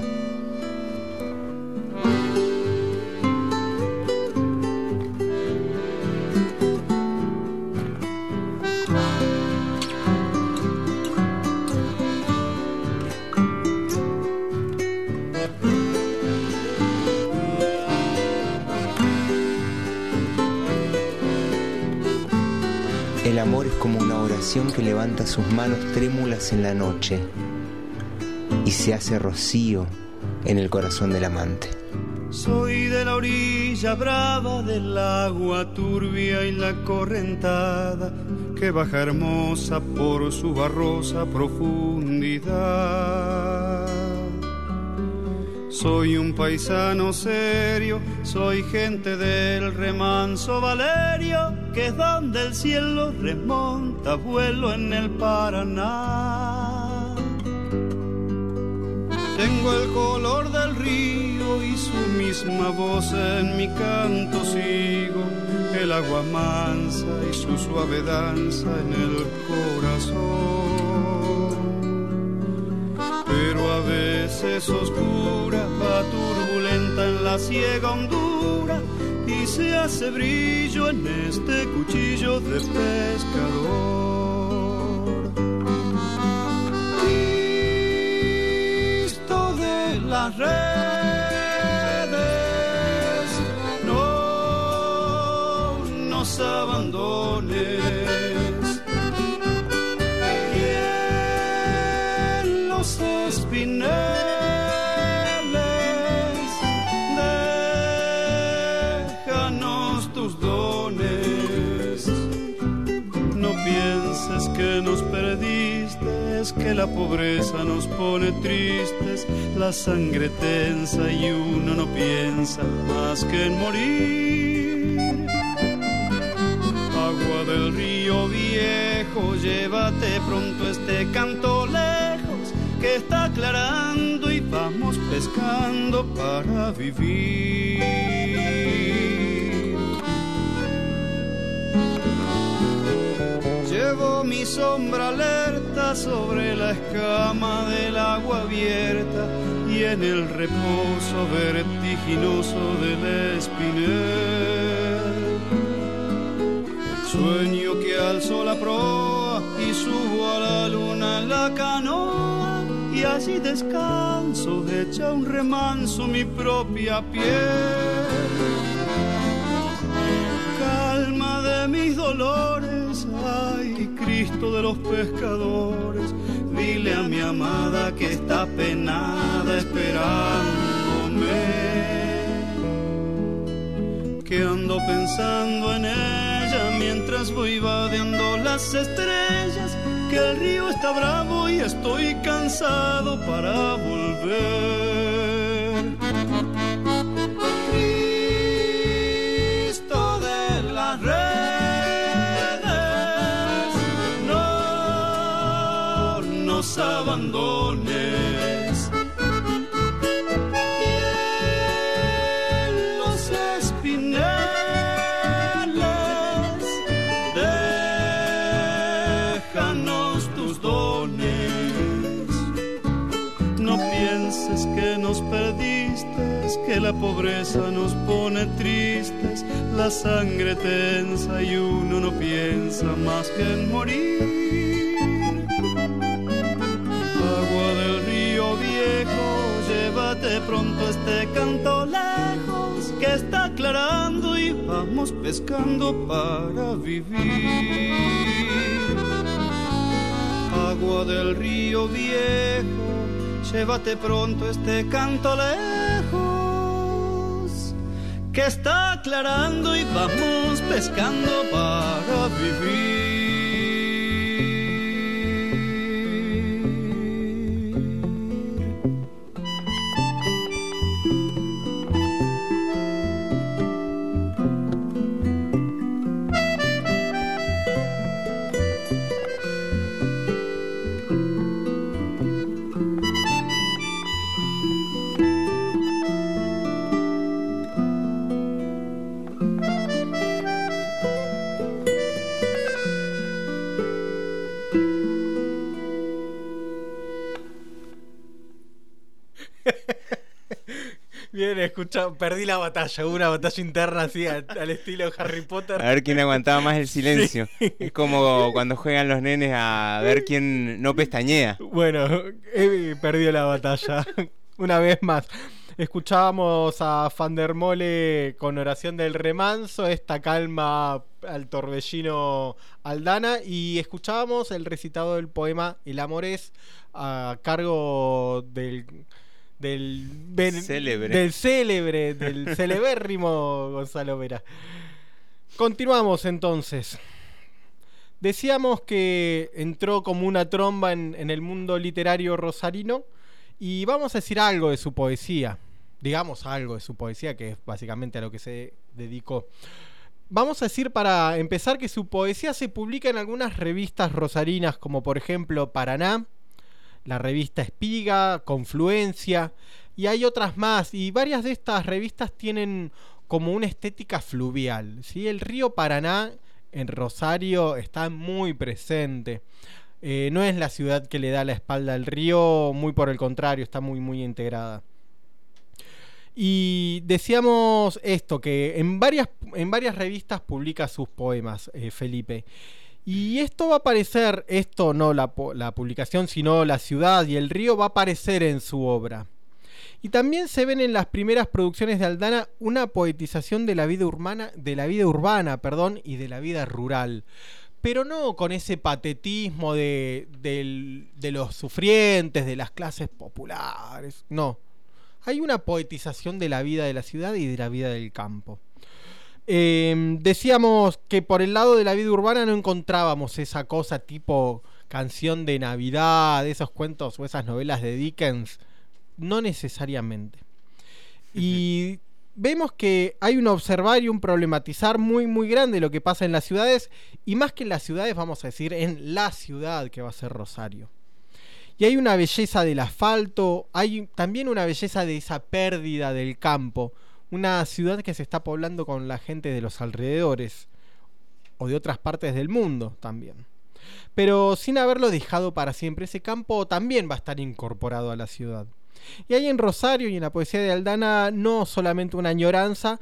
El amor es como una oración que levanta sus manos trémulas en la noche y se hace rocío en el corazón del amante. Soy de la orilla brava del agua turbia y la correntada que baja hermosa por su barrosa profundidad. Soy un paisano serio, soy gente del remanso Valerio, que es donde el cielo remonta vuelo en el Paraná. Tengo el color del río y su misma voz en mi canto sigo, el agua mansa y su suave danza en el corazón. Pero a veces oscura, va turbulenta en la ciega hondura y se hace brillo en este cuchillo de pescador. Cristo de las redes, no nos abandones. Espineles, déjanos tus dones. No pienses que nos perdiste, es que la pobreza nos pone tristes. La sangre tensa y uno no piensa más que en morir. Agua del río viejo, llévate pronto este canto lejos, que está aclarando y vamos pescando para vivir. Llevo mi sombra alerta sobre la escama del agua abierta y en el reposo vertiginoso del espinel. Sueño que alzo la proa y subo a la luna en la canoa, y allí descanso, hecha un remanso mi propia piel. Calma de mis dolores, ay Cristo de los pescadores, dile a mi amada que está penada esperándome, que ando pensando en ella mientras voy vadeando las estrellas, que el río está bravo y estoy cansado para volver. Cristo de las redes, no nos abandones. Y en los espineles, déjanos tus dones. No pienses que nos perdiste, es que la pobreza nos pone tristes. La sangre tensa y uno no piensa más que en morir. Agua del río viejo, llévate pronto este canto lejos, que está aclarando y vamos pescando para vivir. Agua del río viejo, llévate pronto este canto lejos, que está aclarando y vamos pescando para vivir. Bien, escucha, perdí la batalla, hubo una batalla interna así al estilo Harry Potter. A ver quién aguantaba más el silencio. Sí. Es como cuando juegan los nenes a ver quién no pestañea. Bueno, he perdido la batalla. Una vez más. Escuchábamos a Van der Mole con Oración del Remanso, esta calma al torbellino Aldana, y escuchábamos el recitado del poema El Amor es a cargo del celebérrimo Gonzalo Vera. Continuamos entonces. Decíamos que entró como una tromba en el mundo literario rosarino, y vamos a decir algo de su poesía. Digamos algo de su poesía, que es básicamente a lo que se dedicó. Vamos a decir, para empezar, que su poesía se publica en algunas revistas rosarinas, como por ejemplo Paraná, la revista Espiga, Confluencia, y hay otras más, y varias de estas revistas tienen como una estética fluvial, ¿sí? El río Paraná en Rosario está muy presente. No es la ciudad que le da la espalda al río, muy por el contrario, está muy muy integrada. Y decíamos esto, que en varias revistas publica sus poemas, Felipe. Y esto va a aparecer, esto no la publicación, sino la ciudad y el río va a aparecer en su obra. Y también se ven en las primeras producciones de Aldana una poetización de la vida urbana, y de la vida rural. Pero no con ese patetismo de los sufrientes, de las clases populares, no. Hay una poetización de la vida de la ciudad y de la vida del campo. Decíamos que por el lado de la vida urbana no encontrábamos esa cosa tipo canción de Navidad, esos cuentos o esas novelas de Dickens, no necesariamente. Y vemos que hay un observar y un problematizar muy muy grande lo que pasa en las ciudades, y más que en las ciudades, vamos a decir en la ciudad que va a ser Rosario. Y hay una belleza del asfalto, hay también una belleza de esa pérdida del campo, una ciudad que se está poblando con la gente de los alrededores o de otras partes del mundo también, pero sin haberlo dejado para siempre. Ese campo también va a estar incorporado a la ciudad. Y hay en Rosario y en la poesía de Aldana no solamente una añoranza,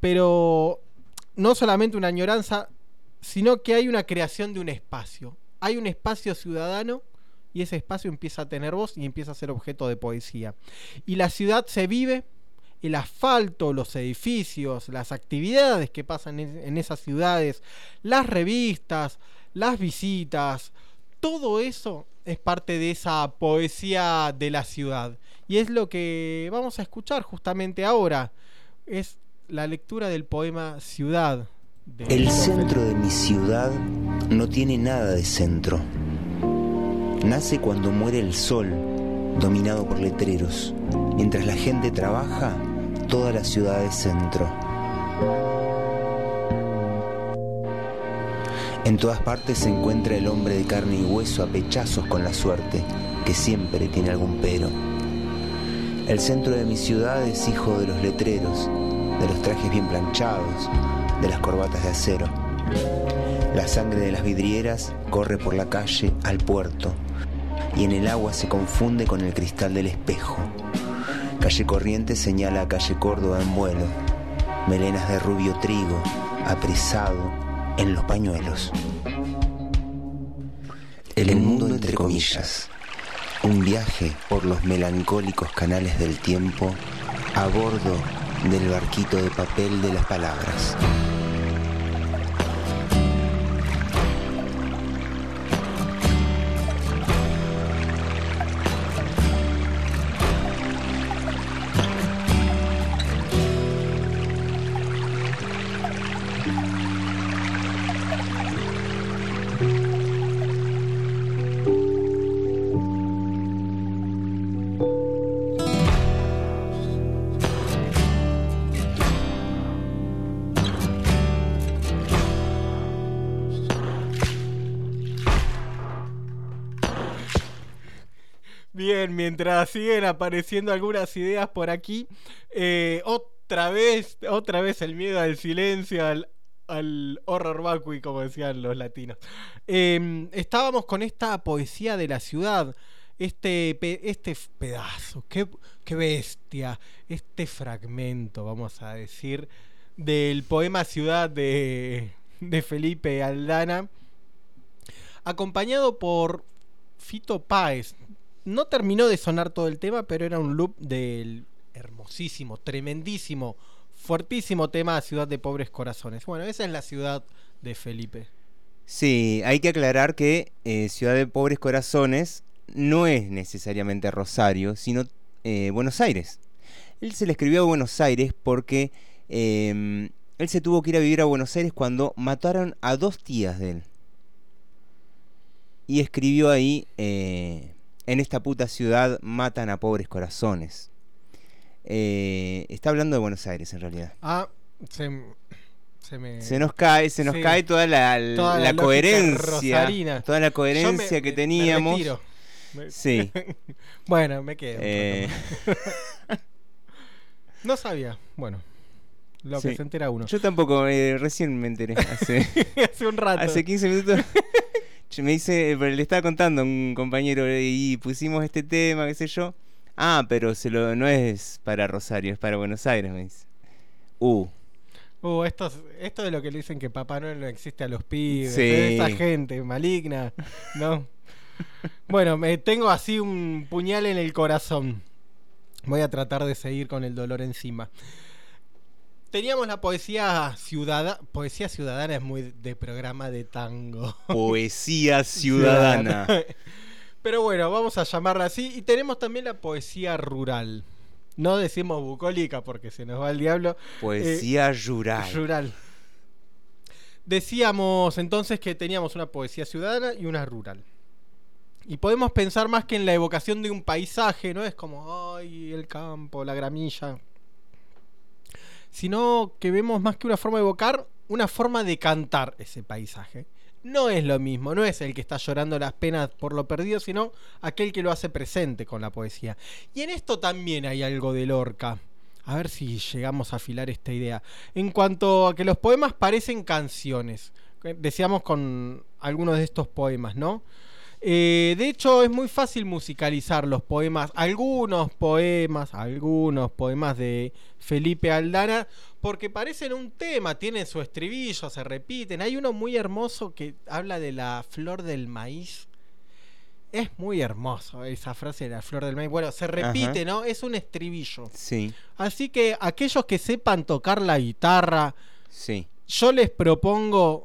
sino que hay una creación de un espacio. Hay un espacio ciudadano, y ese espacio empieza a tener voz y empieza a ser objeto de poesía. Y la ciudad se vive, el asfalto, los edificios, las actividades que pasan en esas ciudades, las revistas, las visitas, todo eso es parte de esa poesía de la ciudad. Y es lo que vamos a escuchar justamente ahora. Es la lectura del poema Ciudad. El centro de mi ciudad no tiene nada de centro. Nace cuando muere el sol, dominado por letreros. Mientras la gente trabaja, toda la ciudad es centro. En todas partes se encuentra el hombre de carne y hueso a pechazos con la suerte, que siempre tiene algún pero. El centro de mi ciudad es hijo de los letreros, de los trajes bien planchados, de las corbatas de acero. La sangre de las vidrieras corre por la calle al puerto, y en el agua se confunde con el cristal del espejo. Calle Corrientes señala a calle Córdoba en vuelo, melenas de rubio trigo, apresado en los pañuelos. El mundo entre comillas, un viaje por los melancólicos canales del tiempo a bordo del barquito de papel de las palabras. mientras siguen apareciendo algunas ideas por aquí, otra vez el miedo al silencio, al horror vacui, como decían los latinos. Estábamos con esta poesía de la ciudad, este pedazo, qué bestia, este fragmento, vamos a decir, del poema Ciudad de Felipe Aldana, acompañado por Fito Páez. No terminó de sonar todo el tema, pero era un loop del hermosísimo, tremendísimo, fuertísimo tema Ciudad de Pobres Corazones. Bueno, esa es la ciudad de Felipe. Sí, hay que aclarar que Ciudad de Pobres Corazones no es necesariamente Rosario, sino Buenos Aires. Él se le escribió a Buenos Aires porque él se tuvo que ir a vivir a Buenos Aires cuando mataron a 2 tías de él. Y escribió ahí, en esta puta ciudad matan a pobres corazones. Está hablando de Buenos Aires en realidad. Se nos cae toda la coherencia rosarina. Toda la coherencia que teníamos. Me retiro. Sí. Bueno, me quedo. No sabía. Bueno, lo que se entera uno. Yo tampoco, recién me enteré. Hace un rato. Hace 15 minutos. Le estaba contando a un compañero y pusimos este tema, qué sé yo. Pero no es para Rosario, es para Buenos Aires, me dice. Esto de lo que le dicen que Papá Noel no existe a los pibes, sí. Esa gente maligna, ¿no? Bueno, me tengo así un puñal en el corazón. Voy a tratar de seguir con el dolor encima. Teníamos la poesía ciudadana. Poesía ciudadana es muy de programa de tango. Poesía ciudadana. Pero bueno, vamos a llamarla así. Y tenemos también la poesía rural. No decimos bucólica porque se nos va el diablo. Poesía rural. Rural. Decíamos entonces que teníamos una poesía ciudadana y una rural. Y podemos pensar más que en la evocación de un paisaje, no es como, ay, el campo, la gramilla, sino que vemos más que una forma de evocar, una forma de cantar ese paisaje. No es lo mismo, no es el que está llorando las penas por lo perdido, sino aquel que lo hace presente con la poesía. Y en esto también hay algo de Lorca. A ver si llegamos a afilar esta idea. En cuanto a que los poemas parecen canciones, decíamos con algunos de estos poemas, ¿no? De hecho es muy fácil musicalizar los poemas, algunos poemas de Felipe Aldana, porque parecen un tema, tienen su estribillo, se repiten. Hay uno muy hermoso que habla de la flor del maíz. Es muy hermoso esa frase de la flor del maíz. Bueno, se repite, ¿no? Es un estribillo. Sí. Así que aquellos que sepan tocar la guitarra, sí. Yo les proponemos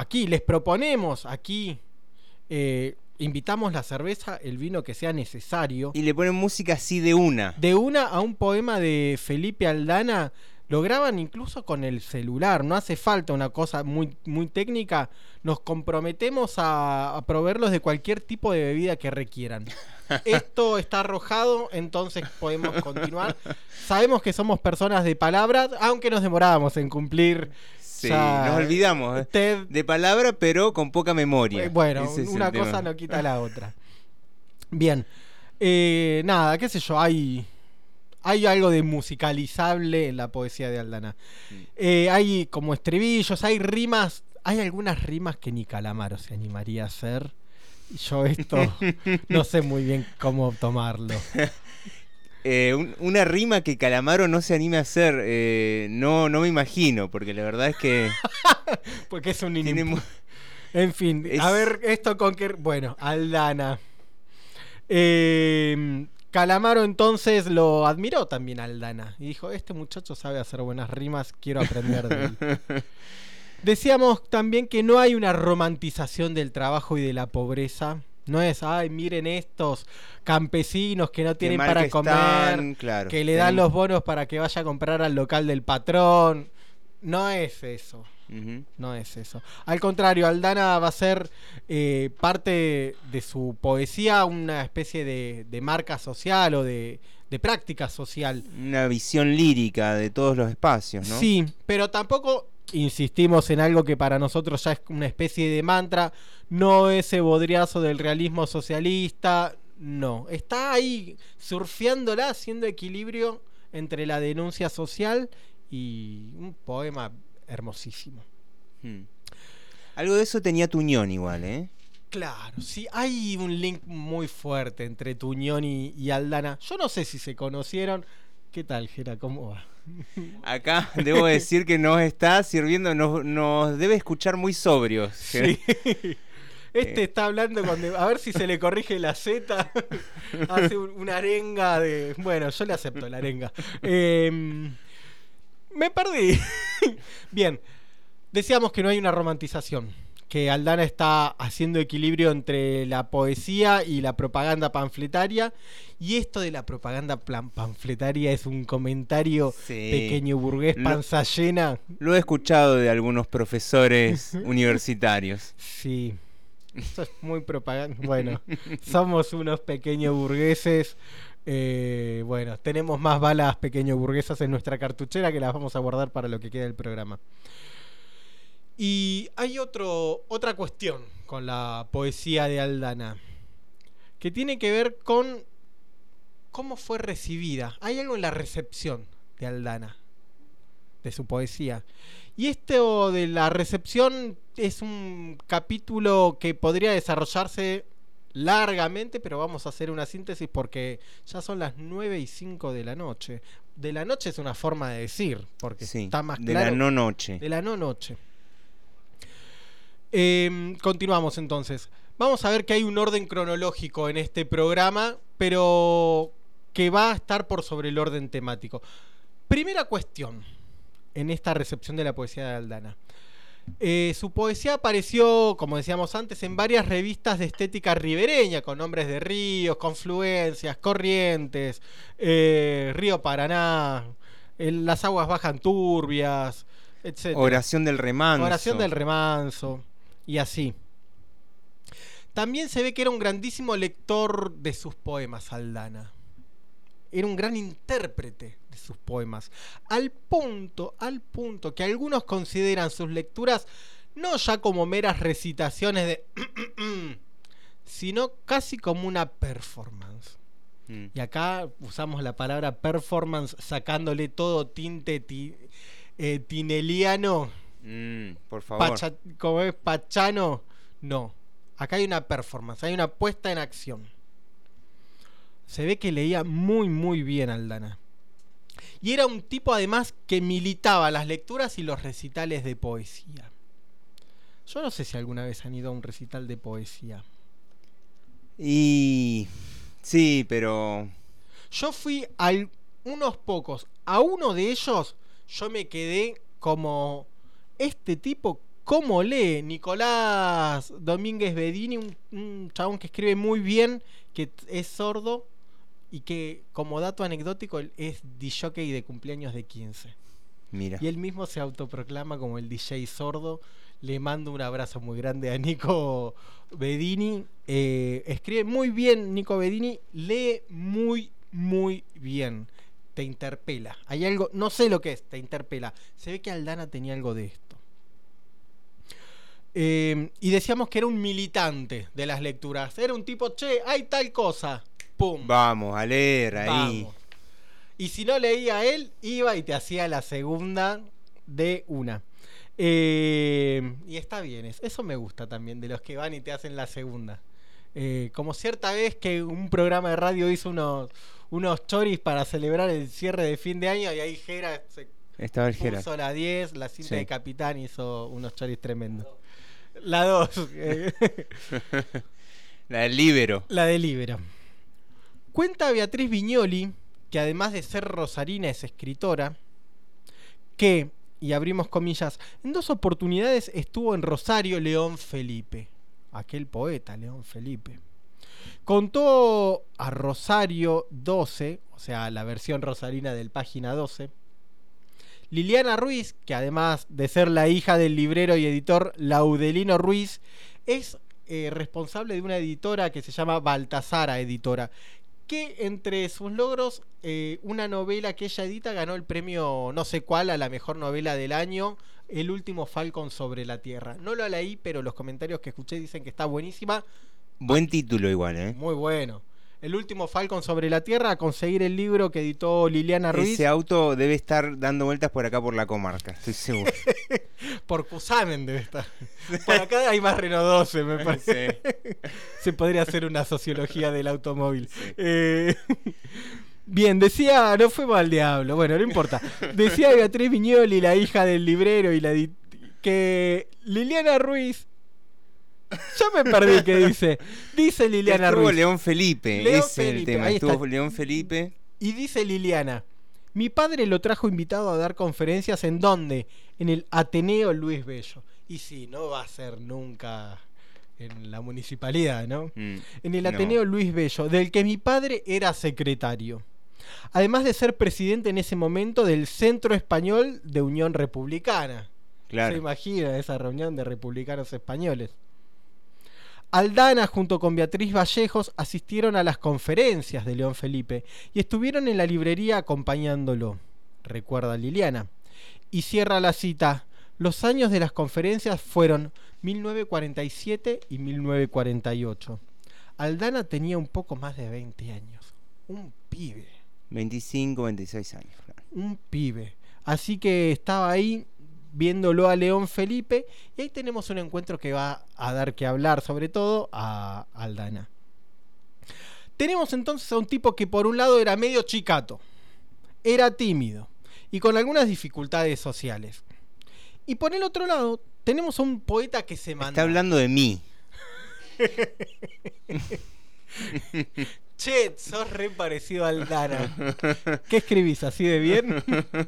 aquí, invitamos la cerveza, el vino que sea necesario. Y le ponen música así de una. De una a un poema de Felipe Aldana. Lo graban incluso con el celular. No hace falta una cosa muy, muy técnica. Nos comprometemos a proveerlos de cualquier tipo de bebida que requieran. Esto está arrojado, entonces podemos continuar. Sabemos que somos personas de palabra, aunque nos demorábamos en cumplir. Sí, nos olvidamos de palabra, pero con poca memoria. Bueno, una cosa no quita la otra. Bien, nada, qué sé yo, hay algo de musicalizable en la poesía de Aldana. Hay como estribillos, hay rimas, hay algunas rimas que ni Calamaro se animaría a hacer. Y yo esto no sé muy bien cómo tomarlo. Una rima que Calamaro no se anime a hacer, no me imagino, porque la verdad es que porque es un en fin, a ver, esto con qué. Bueno, Aldana. Calamaro entonces lo admiró también a Aldana y dijo, este muchacho sabe hacer buenas rimas, quiero aprender de él. Decíamos también que no hay una romantización del trabajo y de la pobreza. No es, ay, miren estos campesinos que no tienen para comer, claro, que le dan los bonos para que vaya a comprar al local del patrón. No es eso. No es eso. Al contrario, Aldana va a ser parte de su poesía una especie de marca social o de práctica social. Una visión lírica de todos los espacios, ¿no? Sí, pero tampoco insistimos en algo que para nosotros ya es una especie de mantra. No ese bodriazo del realismo socialista, No, está ahí surfeándola, haciendo equilibrio entre la denuncia social y un poema hermosísimo. Algo de eso tenía Tuñón igual, ¿eh? Claro, sí, hay un link muy fuerte entre Tuñón y Aldana. Yo no sé si se conocieron. ¿Qué tal, Gera? ¿Cómo va? Acá debo decir que nos está sirviendo, nos debe escuchar muy sobrios. Sí. Está hablando a ver si se le corrige la Z. Hace una arenga de... Bueno, yo le acepto la arenga. Me perdí. Bien, decíamos que no hay una romantización, que Aldana está haciendo equilibrio entre la poesía y la propaganda panfletaria. Y esto de la propaganda panfletaria es un comentario pequeño burgués, panza llena. Lo he escuchado de algunos profesores universitarios. Sí, esto es muy propaganda. Bueno, somos unos pequeños burgueses. Bueno, tenemos más balas pequeño burguesas en nuestra cartuchera que las vamos a guardar para lo que queda del programa. Y hay otra cuestión con la poesía de Aldana, que tiene que ver con cómo fue recibida. Hay algo en la recepción de Aldana, de su poesía. Y esto de la recepción es un capítulo que podría desarrollarse largamente, pero vamos a hacer una síntesis porque ya son las 9:05 de la noche. De la noche es una forma de decir, porque está más claro. De la no noche. De la no noche. Continuamos entonces. Vamos a ver que hay un orden cronológico en este programa, pero que va a estar por sobre el orden temático. Primera cuestión en esta recepción de la poesía de Aldana. Su poesía apareció, como decíamos antes, en varias revistas de estética ribereña, con nombres de ríos, confluencias, corrientes, Río Paraná, las aguas bajan turbias, etc. Oración del remanso. Oración del remanso. Y así. También se ve que era un grandísimo lector de sus poemas, Aldana. Era un gran intérprete de sus poemas. Al punto que algunos consideran sus lecturas no ya como meras recitaciones de sino casi como una performance. Y acá usamos la palabra performance sacándole todo tinte tineliano. Por favor. Como es pachano. No. Acá hay una performance, hay una puesta en acción. Se ve que leía muy muy bien Aldana. Y era un tipo además que militaba las lecturas y los recitales de poesía. Yo no sé si alguna vez han ido a un recital de poesía. Y... sí, pero... Yo fui a unos pocos. A uno de ellos yo me quedé como... este tipo, ¿cómo lee? Nicolás Domínguez Bedini, un chabón que escribe muy bien, que es sordo y que, como dato anecdótico, es disjockey de cumpleaños de 15. Mira. Y él mismo se autoproclama como el DJ sordo. Le mando un abrazo muy grande a Nico Bedini. Escribe muy bien Nico Bedini, lee muy, muy bien. Te interpela. Hay algo, no sé lo que es, te interpela. Se ve que Aldana tenía algo de esto. Y decíamos que era un militante de las lecturas. Era un tipo, che, hay tal cosa. ¡Pum! Vamos a leer ahí. Vamos. Y si no leía él, iba y te hacía la segunda de una. Y está bien, eso me gusta también, de los que van y te hacen la segunda. Como cierta vez que un programa de radio hizo unos choris para celebrar el cierre de fin de año y ahí Gera estaba el Gera. Puso la 10, la cinta de Capitán hizo unos choris tremendos. La 2. La del Líbero. La del Líbero. Cuenta Beatriz Viñoli, que además de ser rosarina es escritora, que, y abrimos comillas, en 2 oportunidades estuvo en Rosario León Felipe, aquel poeta León Felipe. Contó a Rosario 12, o sea, la versión rosarina del Página 12, Liliana Ruiz, que además de ser la hija del librero y editor Laudelino Ruiz, es responsable de una editora que se llama Baltasara Editora, que entre sus logros, una novela que ella edita ganó el premio no sé cuál a la mejor novela del año, El último Falcon sobre la Tierra. No lo leí, pero los comentarios que escuché dicen que está buenísima. Buen título igual, ¿eh? Muy bueno. El último Falcon sobre la Tierra, a conseguir el libro que editó Liliana Ruiz. Ese auto debe estar dando vueltas por acá por la comarca, estoy seguro. Por Cusamen debe estar. Por acá hay más Renault 12, me parece. Sí. Se podría hacer una sociología del automóvil. Sí. Bien, decía, no fuimos al diablo, bueno, no importa. Decía Beatriz Viñoli, la hija del librero, y que Liliana Ruiz. Yo me perdí qué dice. Dice Liliana Ruiz. León Felipe, ese es el tema. Estuvo León Felipe. Y dice Liliana: mi padre lo trajo invitado a dar conferencias. ¿En dónde? En el Ateneo Luis Bello. Y sí, no va a ser nunca en la municipalidad, ¿no? En el Ateneo Luis Bello, del que mi padre era secretario. Además de ser presidente en ese momento del Centro Español de Unión Republicana. Claro. Se imagina esa reunión de republicanos españoles. Aldana, junto con Beatriz Vallejos, asistieron a las conferencias de León Felipe y estuvieron en la librería acompañándolo, recuerda Liliana. Y cierra la cita: los años de las conferencias fueron 1947 y 1948. Aldana tenía un poco más de 20 años. Un pibe. 25, 26 años. Un pibe. Así que estaba ahí viéndolo a León Felipe, y ahí tenemos un encuentro que va a dar que hablar, sobre todo a Aldana. Tenemos entonces a un tipo que por un lado era medio chicato, era tímido y con algunas dificultades sociales, y por el otro lado tenemos a un poeta que se manda. Está hablando de mí. Che, sos re parecido a Aldana. ¿Qué escribís? ¿Así de bien?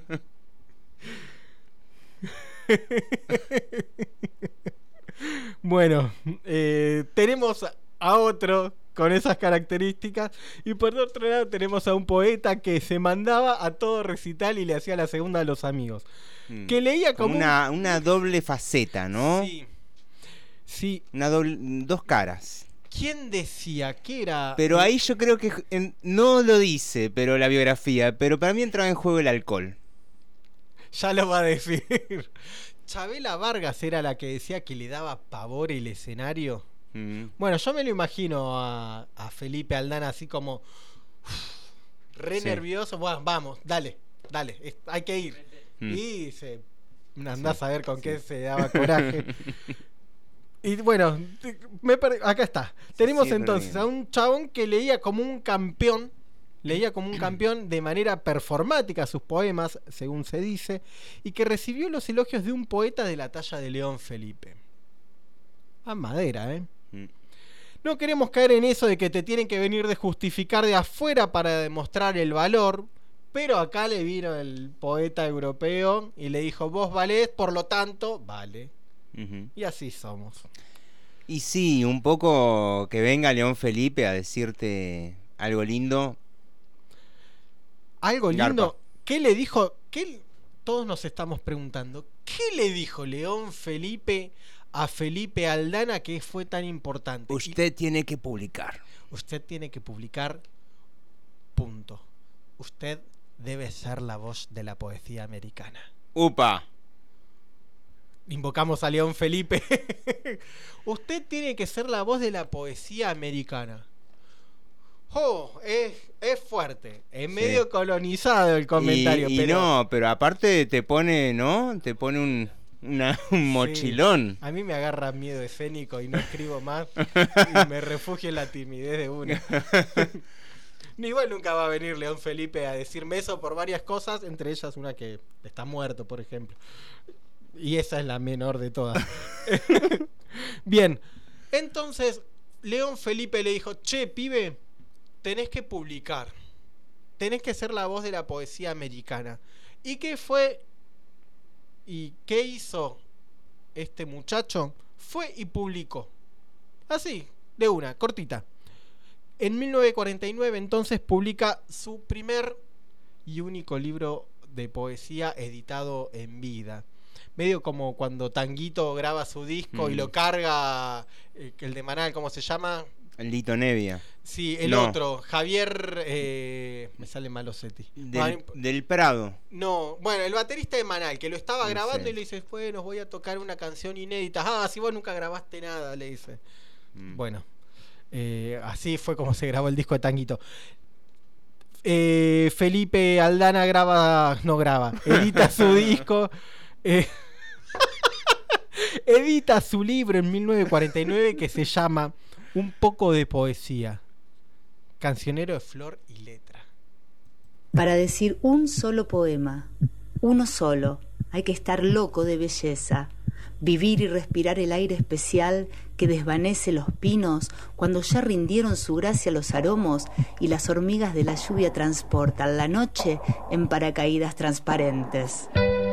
Bueno, tenemos a otro con esas características, y por otro lado tenemos a un poeta que se mandaba a todo recital y le hacía la segunda a los amigos, que leía como una doble faceta, ¿no? Sí. Dos caras. ¿Quién decía que era? Pero ahí yo creo que no lo dice, pero la biografía, pero para mí entraba en juego el alcohol. Ya lo va a decir. Chabela Vargas era la que decía que le daba pavor el escenario. Bueno, yo me lo imagino a Felipe Aldana así como re nervioso. Bueno, vamos, dale, hay que ir. Y andás a ver con qué se daba coraje. Y bueno, acá está. Tenemos entonces a un chabón que leía como un campeón. Leía como un campeón de manera performática sus poemas, según se dice, y que recibió los elogios de un poeta de la talla de León Felipe. A madera, ¿eh? No queremos caer en eso de que te tienen que venir de justificar de afuera para demostrar el valor, pero acá le vino el poeta europeo y le dijo: vos valés, por lo tanto, vale. Y así somos. Y sí, un poco que venga León Felipe a decirte algo lindo. Algo lindo. Garpa. ¿Qué le dijo? Todos nos estamos preguntando, ¿qué le dijo León Felipe a Felipe Aldana que fue tan importante? Usted tiene que publicar. Usted tiene que publicar. Punto. Usted debe ser la voz de la poesía americana. ¡Upa! Invocamos a León Felipe. Usted tiene que ser la voz de la poesía americana. Oh, es fuerte, es medio colonizado el comentario. Pero aparte te pone, ¿no? Te pone un mochilón. A mí me agarra miedo escénico y no escribo más y me refugio en la timidez de uno. Igual nunca va a venir León Felipe a decirme eso por varias cosas, entre ellas una que está muerto, por ejemplo. Y esa es la menor de todas. Bien, entonces León Felipe le dijo: che, pibe, tenés que publicar, tenés que ser la voz de la poesía americana. ¿Y qué fue? ¿Y qué hizo este muchacho? Fue y publicó. Así, de una, cortita. En 1949 entonces publica su primer y único libro de poesía editado en vida. Medio como cuando Tanguito graba su disco y lo carga, el de Manal, ¿cómo se llama? Lito Nevia. Sí, el otro, Javier, me sale Malosetti. Del Prado. No, bueno, el baterista de Manal, que lo estaba grabando y le dice: bueno, voy a tocar una canción inédita. Ah, si vos nunca grabaste nada, le dice. Bueno, Así fue como se grabó el disco de Tanguito. Felipe Aldana edita su disco, edita su libro en 1949 que se llama Un poco de poesía, cancionero de flor y letra. Para decir un solo poema, uno solo, hay que estar loco de belleza, vivir y respirar el aire especial que desvanece los pinos cuando ya rindieron su gracia los aromos y las hormigas de la lluvia transportan la noche en paracaídas transparentes.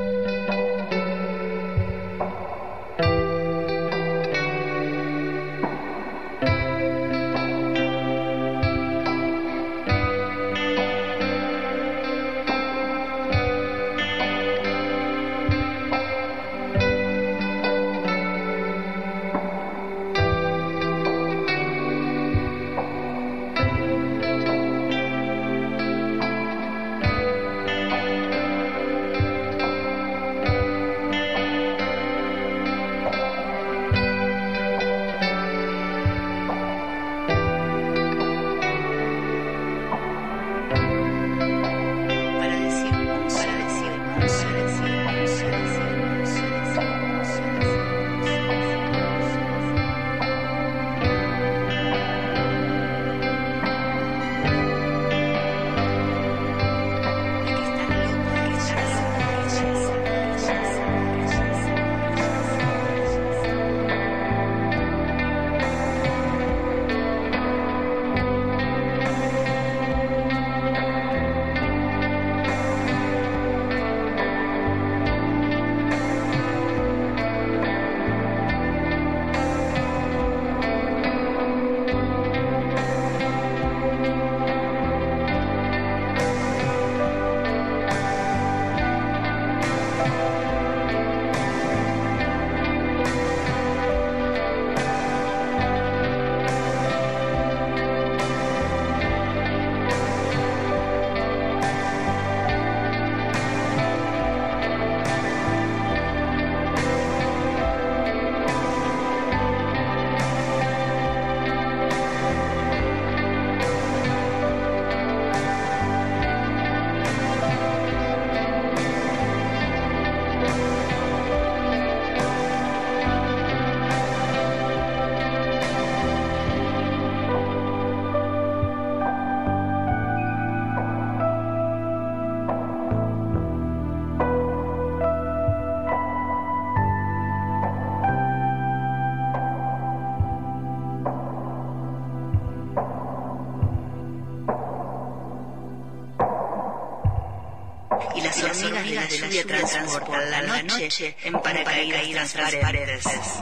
Y las hormigas de la lluvia transportan la noche en paracaídas transparentes.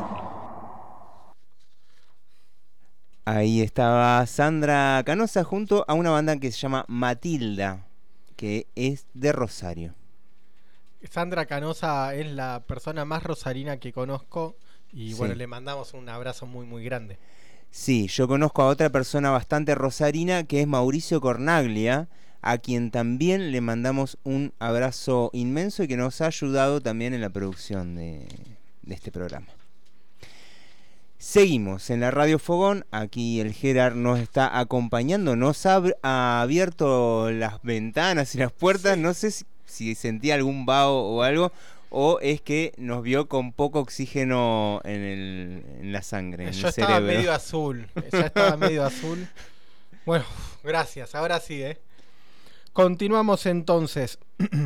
Ahí estaba Sandra Canosa junto a una banda que se llama Matilda, que es de Rosario. Sandra Canosa es la persona más rosarina que conozco y bueno, le mandamos un abrazo muy muy grande. Sí, yo conozco a otra persona bastante rosarina que es Mauricio Cornaglia, a quien también le mandamos un abrazo inmenso y que nos ha ayudado también en la producción de este programa. Seguimos en la Radio Fogón, aquí el Gerard nos está acompañando, nos ha abierto las ventanas y las puertas, no sé si sentía algún vaho o algo, o es que nos vio con poco oxígeno en la sangre, en el cerebro. Estaba medio azul, ya estaba medio azul. Bueno, gracias, ahora sí, Continuamos entonces.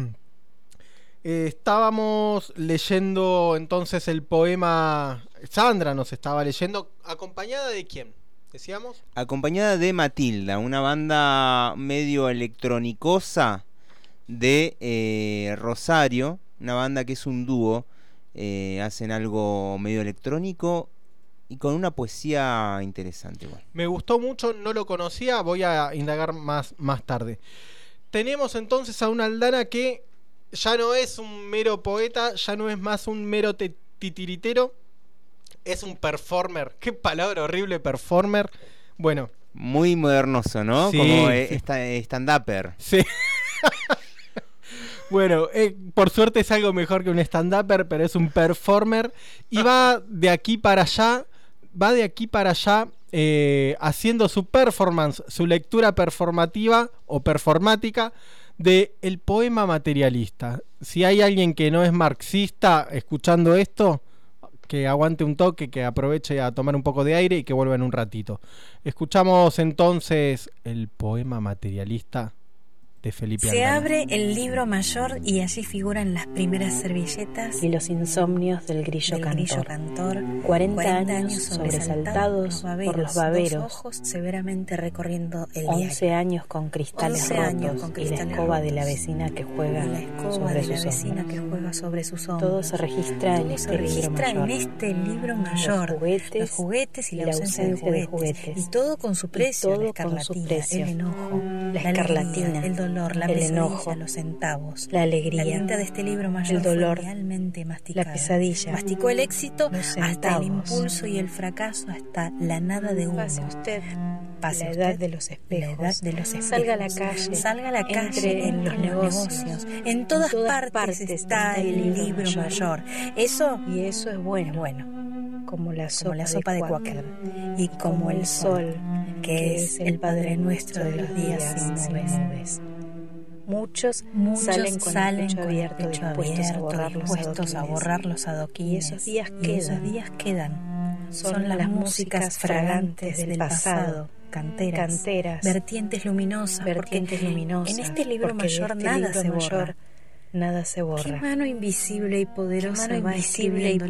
Estábamos leyendo entonces el poema. Sandra nos estaba leyendo. ¿Acompañada de quién? ¿Decíamos? Acompañada de Matilda, una banda medio electronicosa de Rosario. Una banda que es un dúo. Hacen algo medio electrónico y con una poesía interesante. Bueno. Me gustó mucho, no lo conocía. Voy a indagar más tarde. Tenemos entonces a una Aldana que ya no es un mero poeta, ya no es más un mero titiritero, es un performer. Qué palabra horrible, performer. Bueno. Muy modernoso, ¿no? Sí, como sí. Stand-upper. Sí. Bueno, por suerte es algo mejor que un stand-upper, pero es un performer. Y va de aquí para allá haciendo su performance, su lectura performativa o performática de el poema materialista. Si hay alguien que no es marxista escuchando esto, que aguante un toque, que aproveche a tomar un poco de aire y que vuelva en un ratito. Escuchamos entonces el poema materialista de Felipe Se Aldana. abre el libro mayor y allí figuran las primeras servilletas y los insomnios del grillo cantor. 40 años sobresaltados por los baberos. Dos ojos severamente recorriendo el 11 diario. años con cristales 11 años rotos con y la cristales escoba de rotos. la vecina que juega Y la escoba sobre de la sus vecina hombros. que juega sobre sus hombros. Todo se registra en Todo este se libro registra mayor. en este libro mayor. Los juguetes y la ausencia de juguetes. Y todo con su precio. La escarlatina, el enojo, la escarlatina, alegría, el dolor, la el pesadilla, enojo, los centavos, la alegría, la tinta de este libro mayor, el dolor, fue realmente masticada. la pesadilla, masticó el éxito los hasta el centavos. impulso y el fracaso, hasta la nada de humo. Pase usted, Pase la usted, edad de los espejos, la edad de los espejos. salga a la calle, salga a la calle, entre en los negocios. En todas partes está el libro mayor. Eso es bueno. Como la sopa de Quaker. Y como el sol, que es el Padre Nuestro de los días sin nubes. Muchos salen con el pecho abierto, dispuestos a borrar los adoquines. Y esos días quedan. Son las músicas fragantes del pasado. Canteras, vertientes luminosas, en este libro mayor nada se borra. Qué mano invisible y poderosa va escribiendo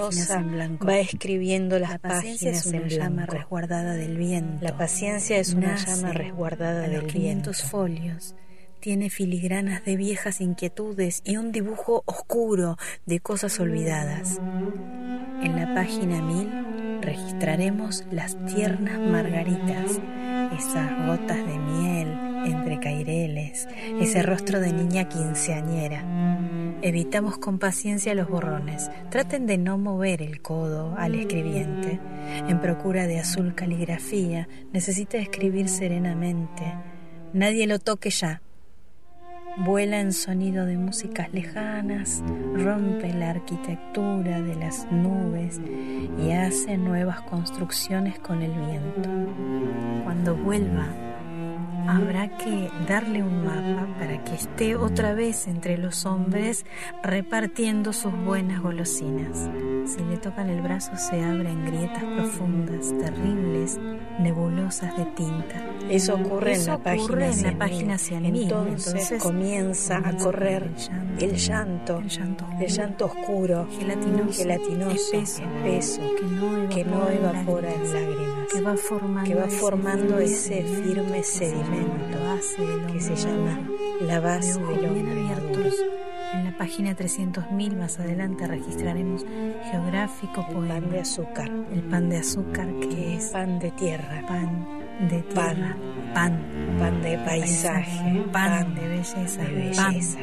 las páginas en blanco. La paciencia es una llama resguardada del viento. La paciencia es una llama resguardada del viento. 500 folios. Tiene filigranas de viejas inquietudes y un dibujo oscuro de cosas olvidadas. En la página 1000 registraremos las tiernas margaritas, esas gotas de miel entre caireles, ese rostro de niña quinceañera. Evitamos con paciencia los borrones. Traten de no mover el codo al escribiente. En procura de azul caligrafía, necesita escribir serenamente. Nadie lo toque ya. Vuela en sonido de músicas lejanas, rompe la arquitectura de las nubes y hace nuevas construcciones con el viento. Cuando vuelva, habrá que darle un mapa para que esté otra vez entre los hombres repartiendo sus buenas golosinas. Si le tocan el brazo se abren grietas profundas, terribles, nebulosas de tinta. Eso ocurre en la página 100.000. Entonces comienza a correr el llanto oscuro, gelatinoso, espeso, que no evapora en lágrimas, que va formando ese firme sedimento que se llama la base del hombre adulto. En la página 300.000 más adelante registraremos geográfico poema. Pan de azúcar. El pan de azúcar que es pan de tierra. Pan de tierra. Pan de paisaje. Pan de belleza.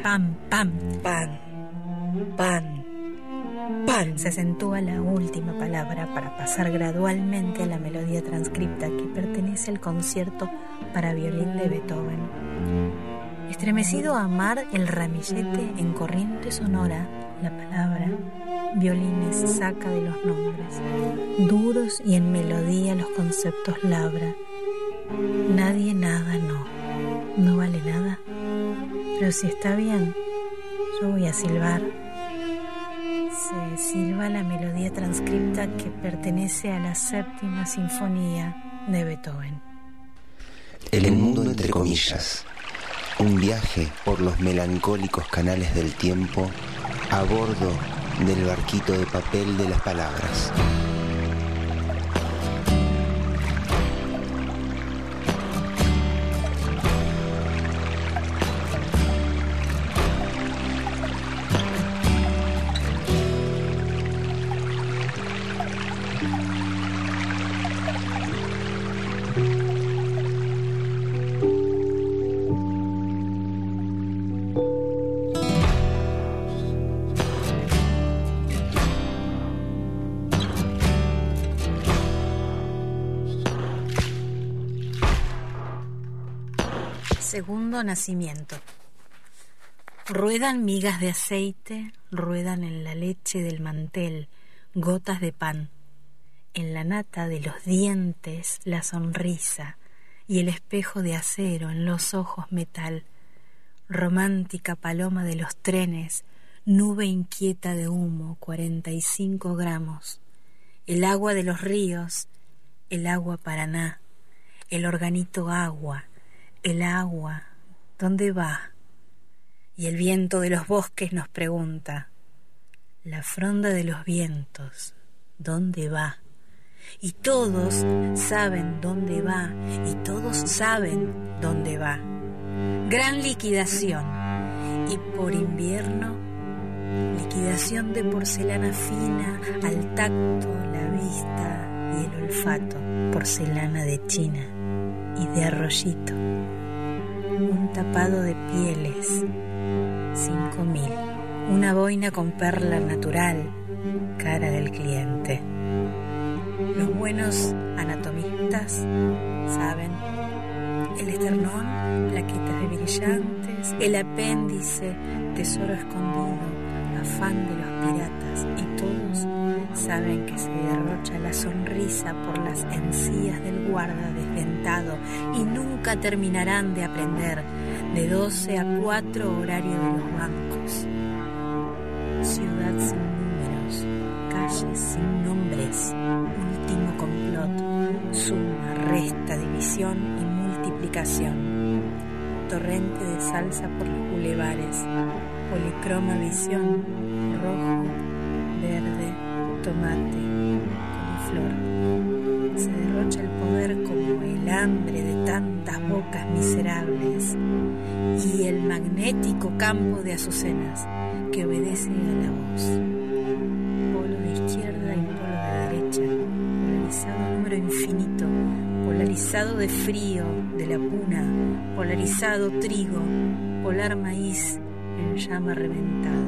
Pan. Se acentúa la última palabra para pasar gradualmente a la melodía transcripta que pertenece al concierto para violín de Beethoven. Estremecido a amar el ramillete en corriente sonora, la palabra violines saca de los nombres, duros y en melodía los conceptos labra. Nadie, nada, no vale nada, pero si está bien, yo voy a silbar. Se silba la melodía transcripta que pertenece a la 7ª sinfonía de Beethoven. El mundo entre comillas. Un viaje por los melancólicos canales del tiempo a bordo del barquito de papel de las palabras. Segundo nacimiento. Ruedan migas de aceite, ruedan en la leche del mantel gotas de pan. en la nata de los dientes la sonrisa y el espejo de acero en los ojos metal. Romántica paloma de los trenes, nube inquieta de humo, 45 gramos. El agua de los ríos, el agua Paraná, el organito agua, el agua, ¿dónde va? Y el viento de los bosques nos pregunta, la fronda de los vientos, ¿dónde va? Y todos saben dónde va, y todos saben dónde va. Gran liquidación, y por invierno, liquidación de porcelana fina al tacto, la vista y el olfato, porcelana de China y de arroyito. Un tapado de pieles, 5.000. Una boina con perla natural, cara del cliente. Los buenos anatomistas saben, el esternón, plaquetas de brillantes, el apéndice, tesoro escondido, afán de los piratas, y todos saben que se derrocha la sonrisa por las encías del guarda desdentado y nunca terminarán de aprender de 12 a 4 horario de los bancos. Ciudad sin números, calles sin nombres, último complot, suma, resta, división y multiplicación. Torrente de salsa por los bulevares, policroma visión, rojo, verde, tomate, coliflor. Se derrocha el poder como el hambre de tantas bocas miserables y el magnético campo de azucenas que obedece a la voz. Polo de izquierda y polo de derecha, polarizado número infinito, polarizado de frío, de la puna, polarizado trigo, polar maíz en llama reventado.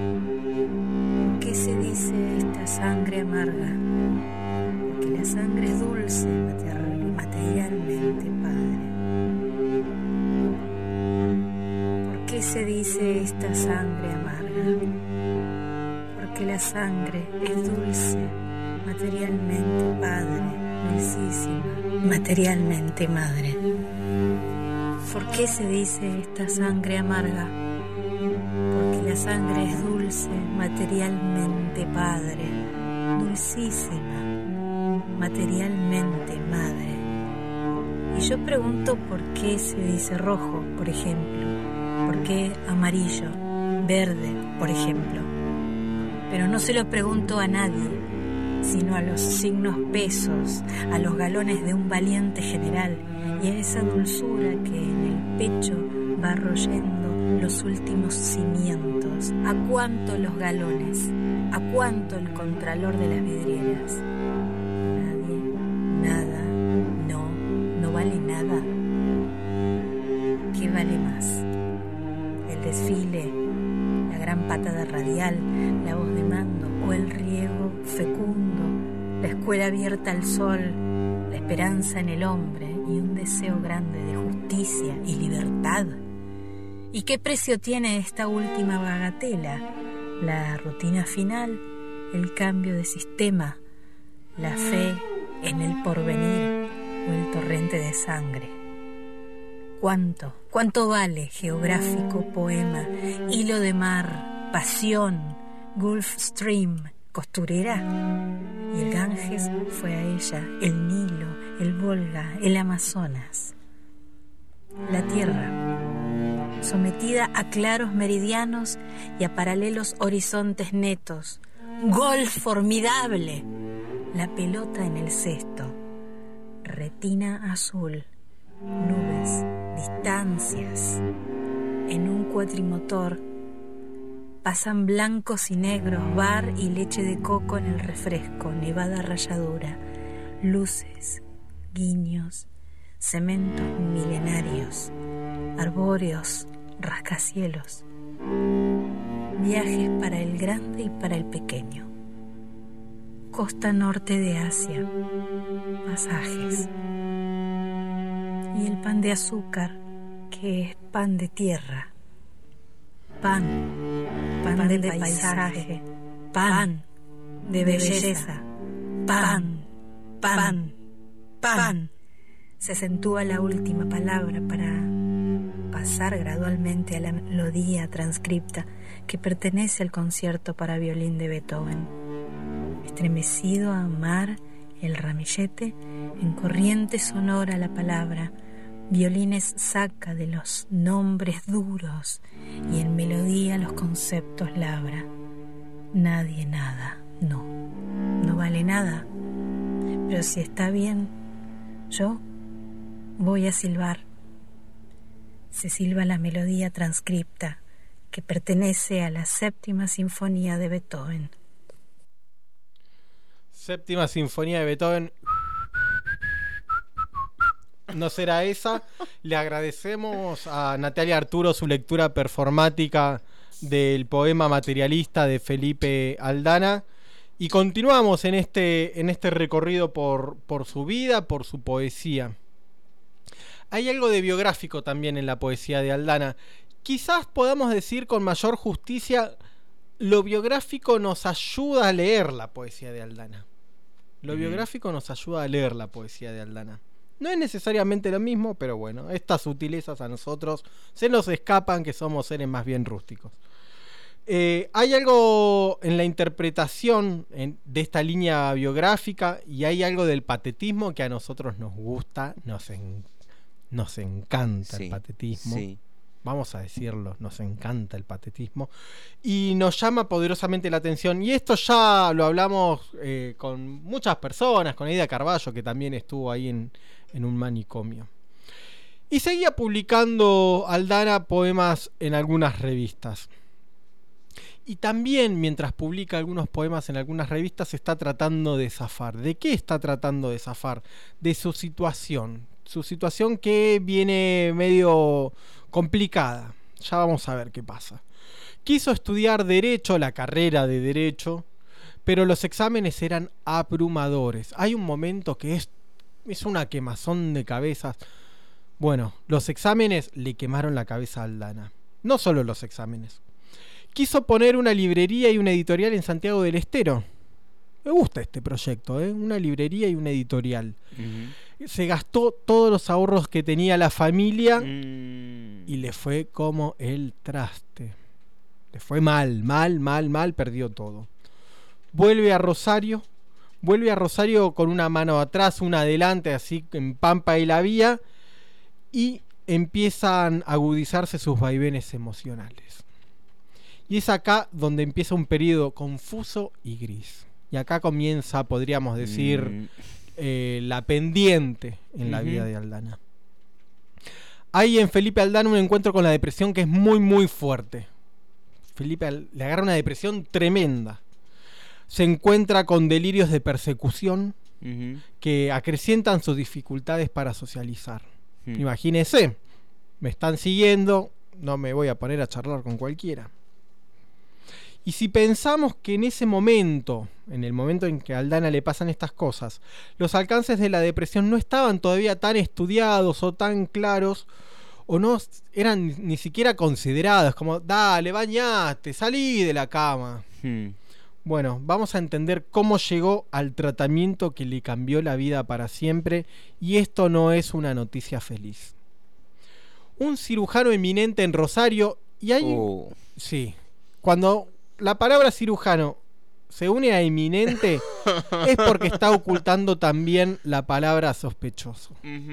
¿Por qué se dice esta sangre amarga? Porque la sangre es dulce materialmente, Padre. ¿Por qué se dice esta sangre amarga? Porque la sangre es dulce materialmente, Padre, dulcísima, materialmente, Madre. ¿Por qué se dice esta sangre amarga? Porque la sangre es dulce materialmente, Padre, dulcísima, materialmente, Madre. Y yo pregunto por qué se dice rojo, por ejemplo, por qué amarillo, verde, por ejemplo. Pero no se lo pregunto a nadie, sino a los signos pesos, a los galones de un valiente general y a esa dulzura que en el pecho va royendo los últimos cimientos. ¿A cuánto los galones? ¿A cuánto el contralor de las vidrieras? Nadie, nada, no vale nada. ¿Qué vale más? El desfile, la gran patada radial, la voz de mando o el riego fecundo, la escuela abierta al sol, la esperanza en el hombre y un deseo grande de justicia y libertad. ¿Y qué precio tiene esta última bagatela? La rutina final, el cambio de sistema, la fe en el porvenir o el torrente de sangre. ¿Cuánto vale geográfico poema, hilo de mar, pasión, Gulf Stream, costurera? Y el Ganges fue a ella, el Nilo, el Volga, el Amazonas. La tierra, sometida a claros meridianos y a paralelos horizontes netos. ¡Gol formidable! La pelota en el cesto. Retina azul. Nubes, distancias. En un cuatrimotor pasan blancos y negros, bar y leche de coco en el refresco, nevada ralladura, luces, guiños, cementos milenarios, arbóreos, rascacielos, viajes para el grande y para el pequeño, costa norte de Asia, pasajes, y el pan de azúcar, que es pan de tierra, pan de paisaje, pan de belleza, pan pan, pan. Se acentúa la última palabra para pasar gradualmente a la melodía transcripta que pertenece al concierto para violín de Beethoven. Estremecido a amar el ramillete, en corriente sonora la palabra, violines saca de los nombres duros y en melodía los conceptos labra. Nadie nada, no vale nada, pero si está bien, yo voy a silbar. Se silba la melodía transcripta que pertenece a la séptima sinfonía de Beethoven. Séptima sinfonía de Beethoven. No será esa. Le agradecemos a Natalia Arturo su lectura performática del poema materialista de Felipe Aldana. Y continuamos en este recorrido por su vida, por su poesía. Hay algo de biográfico también en la poesía de Aldana. Quizás podamos decir con mayor justicia, lo biográfico nos ayuda a leer la poesía de Aldana. Lo biográfico nos ayuda a leer la poesía de Aldana. No es necesariamente lo mismo, pero bueno, estas sutilezas a nosotros se nos escapan, que somos seres más bien rústicos. Hay algo en la interpretación de esta línea biográfica y hay algo del patetismo que a nosotros nos gusta, nos encanta el patetismo. Sí. Vamos a decirlo, nos encanta el patetismo y nos llama poderosamente la atención. Y esto ya lo hablamos con muchas personas, con Aida Carballo, que también estuvo ahí en un manicomio. Y seguía publicando Aldana poemas en algunas revistas. Y también, mientras publica algunos poemas en algunas revistas, se está tratando de zafar. ¿De qué está tratando de zafar? De su situación. Su situación que viene medio complicada. Ya vamos a ver qué pasa. Quiso estudiar Derecho, la carrera de Derecho, pero los exámenes eran abrumadores. Hay un momento que es una quemazón de cabezas. Bueno, los exámenes le quemaron la cabeza a Aldana. No solo los exámenes. Quiso poner una librería y una editorial en Santiago del Estero. Me gusta este proyecto, una librería y una editorial. Se gastó todos los ahorros que tenía la familia y le fue como el traste. Le fue mal, perdió todo. Vuelve a Rosario con una mano atrás, una adelante, así en Pampa y la Vía, y empiezan a agudizarse sus vaivenes emocionales. Y es acá donde empieza un periodo confuso y gris. Y acá comienza, podríamos decir, la pendiente en la vida de Aldana. Hay en Felipe Aldana un encuentro con la depresión que es muy, muy fuerte. Felipe le agarra una depresión tremenda. Se encuentra con delirios de persecución que acrecientan sus dificultades para socializar. Imagínese, me están siguiendo, no me voy a poner a charlar con cualquiera. Y si pensamos que en ese momento, en el momento en que a Aldana le pasan estas cosas, los alcances de la depresión no estaban todavía tan estudiados o tan claros, o no eran ni siquiera considerados, como, dale, bañate, salí de la cama. Bueno, vamos a entender cómo llegó al tratamiento que le cambió la vida para siempre, y esto no es una noticia feliz. Un cirujano eminente en Rosario, y hay... Sí, cuando la palabra cirujano se une a eminente es porque está ocultando también la palabra sospechoso.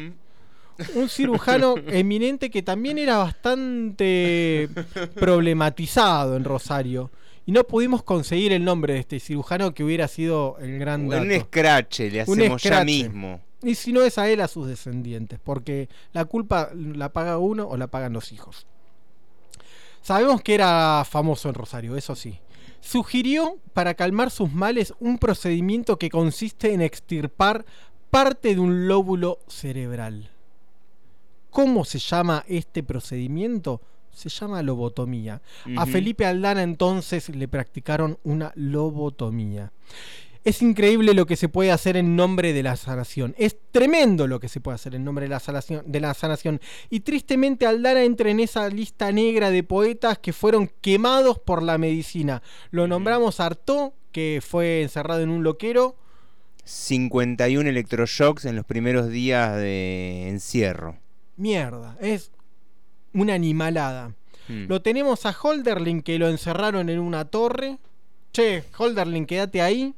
Un cirujano eminente que también era bastante problematizado en Rosario. Y no pudimos conseguir el nombre de este cirujano, que hubiera sido el gran dato. Un escrache le hacemos ya mismo. Y si no es a él, a sus descendientes, porque la culpa la paga uno o la pagan los hijos. Sabemos que era famoso en Rosario, eso sí. Sugirió, para calmar sus males, un procedimiento que consiste en extirpar parte de un lóbulo cerebral. ¿Cómo se llama este procedimiento? Se llama lobotomía. A Felipe Aldana entonces le practicaron una lobotomía. Es increíble lo que se puede hacer en nombre de la sanación. Es tremendo lo que se puede hacer en nombre de la sanación. Y tristemente Aldana entra en esa lista negra de poetas que fueron quemados por la medicina. Lo nombramos a Artaud, que fue encerrado en un loquero. 51 electroshocks en los primeros días de encierro. Mierda, es una animalada. Lo tenemos a Holderlin, que lo encerraron en una torre. Che, Holderlin, quédate ahí.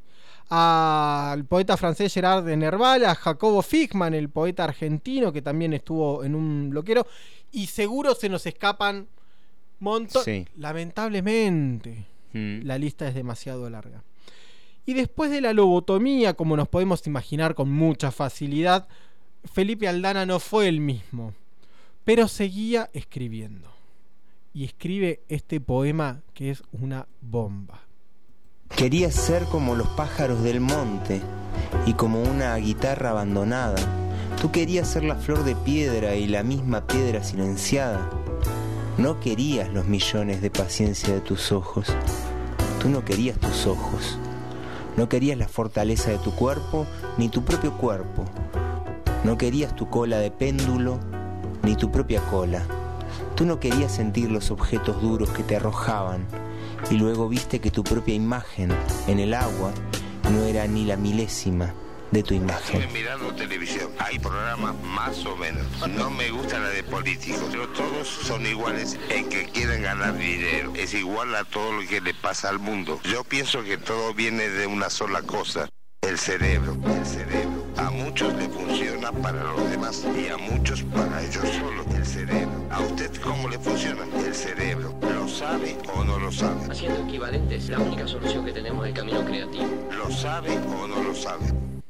Al poeta francés Gerard de Nerval, a Jacobo Fichmann, el poeta argentino, que también estuvo en un bloquero. Y seguro se nos escapan montones. Sí. Lamentablemente, la lista es demasiado larga. Y después de la lobotomía, como nos podemos imaginar con mucha facilidad, Felipe Aldana no fue el mismo, pero seguía escribiendo. Y escribe este poema que es una bomba. Querías ser como los pájaros del monte y como una guitarra abandonada. Tú querías ser la flor de piedra y la misma piedra silenciada. No querías los millones de paciencia de tus ojos. Tú no querías tus ojos. No querías la fortaleza de tu cuerpo ni tu propio cuerpo. No querías tu cola de péndulo ni tu propia cola. Tú no querías sentir los objetos duros que te arrojaban y luego viste que tu propia imagen en el agua no era ni la milésima de tu imagen. Estoy mirando televisión. Hay programas más o menos. No me gusta la de políticos, pero todos son iguales en que quieren ganar dinero. Es igual a todo lo que le pasa al mundo. Yo pienso que todo viene de una sola cosa. El cerebro. El cerebro. A muchos le funciona para los demás y a muchos para ellos solos. El cerebro. ¿A usted cómo le funciona? El cerebro. ¿Lo sabe o no lo sabe? Haciendo equivalentes, la única solución que tenemos es el camino creativo. ¿Lo sabe o no lo sabe?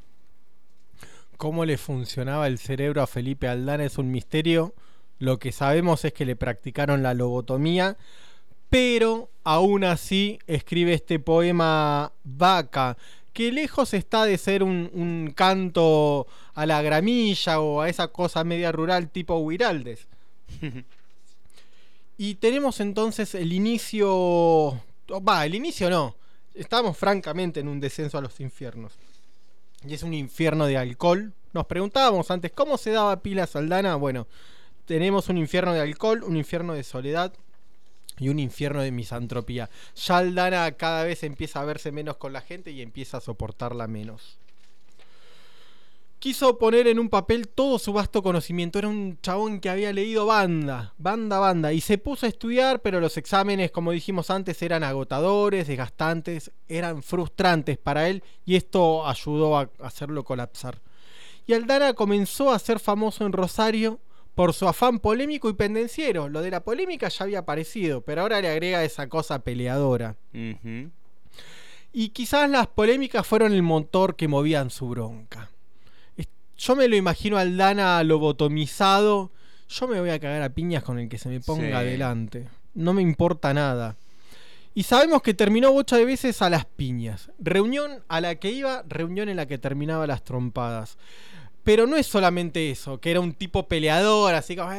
Cómo le funcionaba el cerebro a Felipe Aldana es un misterio. Lo que sabemos es que le practicaron la lobotomía, pero aún así escribe este poema Vaca, que lejos está de ser un canto a la gramilla o a esa cosa media rural tipo Huiraldes. Y tenemos entonces el inicio... el inicio no. Estamos francamente en un descenso a los infiernos. Y es un infierno de alcohol. Nos preguntábamos antes, ¿cómo se daba pilas Aldana? Bueno, tenemos un infierno de alcohol, un infierno de soledad y un infierno de misantropía. Ya Aldana cada vez empieza a verse menos con la gente y empieza a soportarla menos. Quiso poner en un papel todo su vasto conocimiento. Era un chabón que había leído banda. Y se puso a estudiar, pero los exámenes, como dijimos antes, eran agotadores, desgastantes, eran frustrantes para él, y esto ayudó a hacerlo colapsar. Y Aldana comenzó a ser famoso en Rosario por su afán polémico y pendenciero. Lo de la polémica ya había aparecido, pero ahora le agrega esa cosa peleadora. Y quizás las polémicas fueron el motor que movían su bronca. Yo me lo imagino a Aldana lobotomizado. Yo me voy a cagar a piñas con el que se me ponga adelante. No me importa nada. Y sabemos que terminó bocha de veces a las piñas. Reunión a la que iba, reunión en la que terminaba las trompadas. Pero no es solamente eso, que era un tipo peleador, así como...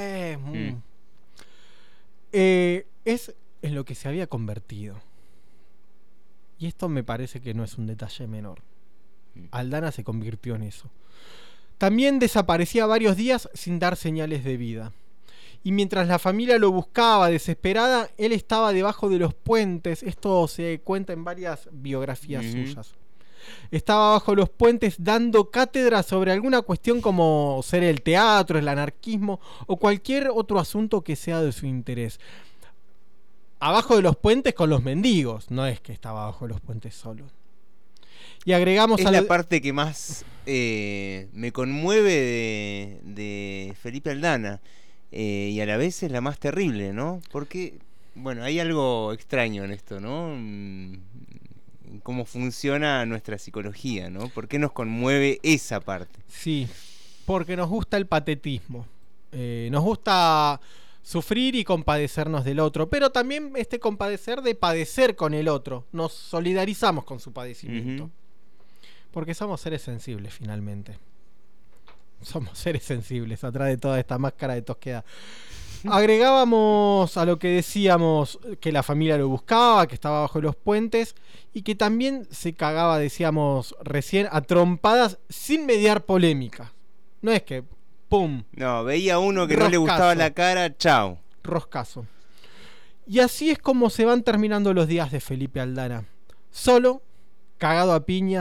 es en lo que se había convertido. Y esto me parece que no es un detalle menor. Aldana se convirtió en eso. También desaparecía varios días sin dar señales de vida. Y mientras la familia lo buscaba desesperada, él estaba debajo de los puentes. Esto se cuenta en varias biografías suyas. Estaba bajo los puentes dando cátedra sobre alguna cuestión como ser el teatro, el anarquismo o cualquier otro asunto que sea de su interés. Abajo de los puentes con los mendigos. No es que estaba abajo de los puentes solo. Y agregamos es la parte que más me conmueve de Felipe Aldana, y a la vez es la más terrible, ¿no? Porque, bueno, hay algo extraño en esto, ¿no? Cómo funciona nuestra psicología, ¿no? ¿Por qué nos conmueve esa parte? Sí, porque nos gusta el patetismo. Nos gusta sufrir y compadecernos del otro, pero también este compadecer de padecer con el otro. Nos solidarizamos con su padecimiento. Porque somos seres sensibles, finalmente. Somos seres sensibles, atrás de toda esta máscara de tosquedad. Agregábamos a lo que decíamos que la familia lo buscaba, que estaba bajo los puentes y que también se cagaba, decíamos recién, a trompadas sin mediar polémica. No es que, ¡pum! No, veía uno que roscazo. No le gustaba la cara, chao. Roscazo. Y así es como se van terminando los días de Felipe Aldana. Solo, cagado a piñas,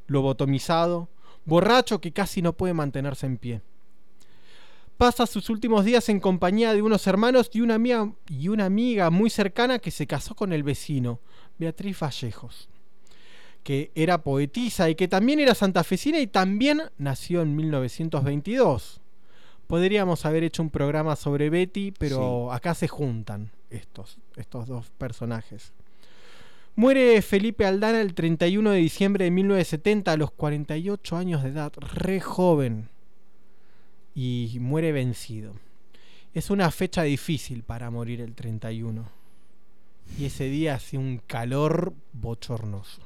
lobotomizado, borracho que casi no puede mantenerse en pie. Pasa sus últimos días en compañía de unos hermanos y una amiga muy cercana que se casó con el vecino, Beatriz Vallejos, que era poetisa y que también era santafesina y también nació en 1922. Podríamos haber hecho un programa sobre Betty, pero acá se juntan estos dos personajes. Muere Felipe Aldana el 31 de diciembre de 1970 a los 48 años de edad, re joven. Y muere vencido. Es una fecha difícil para morir el 31. Y ese día hace un calor bochornoso.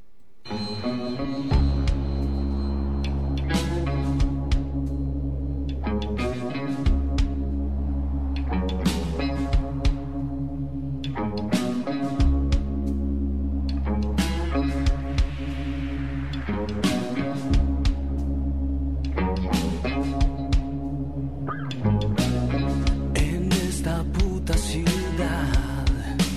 En esta puta ciudad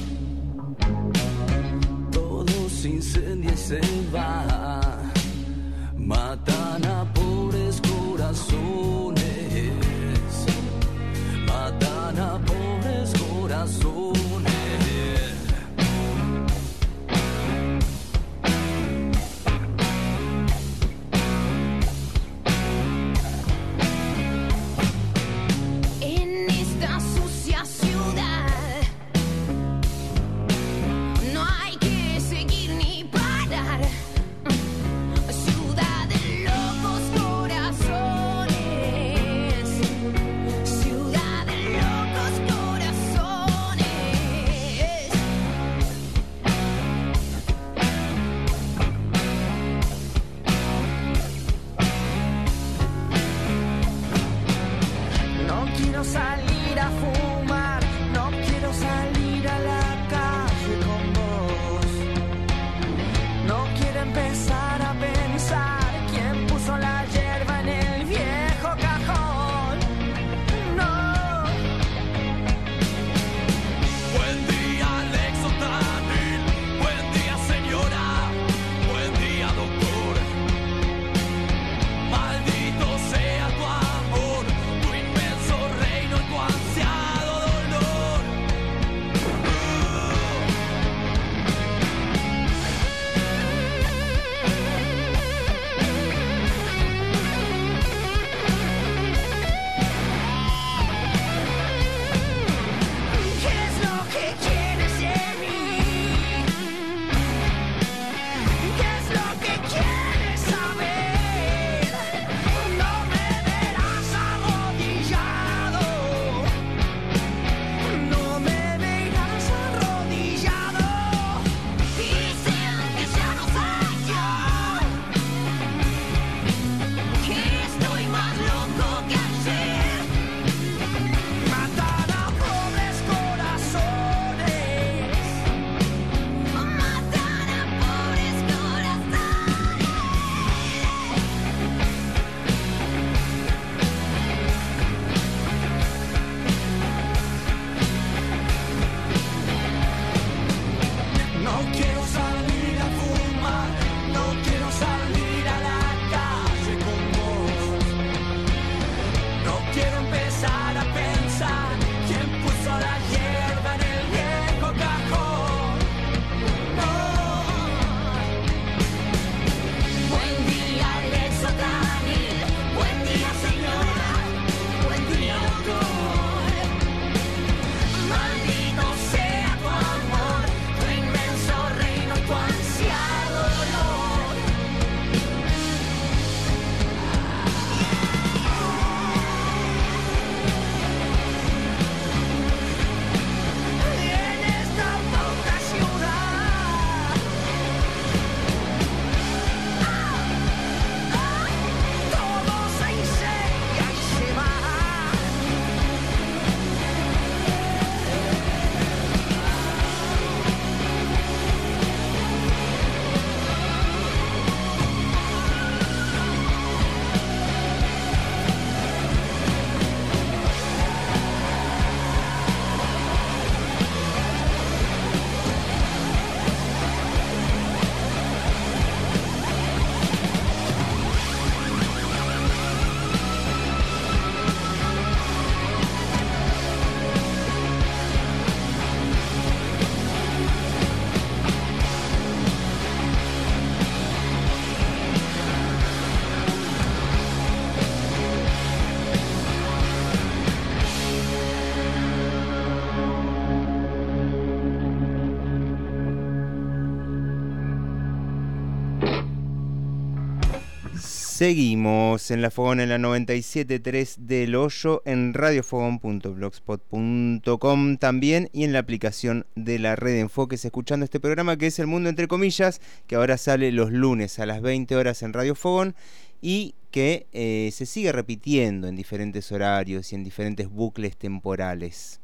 todo se incendia y se va, matan a pobres corazones, matan a pobres corazones. En esta sucia ciudad no hay que seguir ni parar. Seguimos en La Fogón en la 97.3 del Hoyo, en radiofogón.blogspot.com también, y en la aplicación de la Red Enfoques, escuchando este programa que es El Mundo Entre Comillas, que ahora sale los lunes a las 20 horas en Radio Fogón y que se sigue repitiendo en diferentes horarios y en diferentes bucles temporales.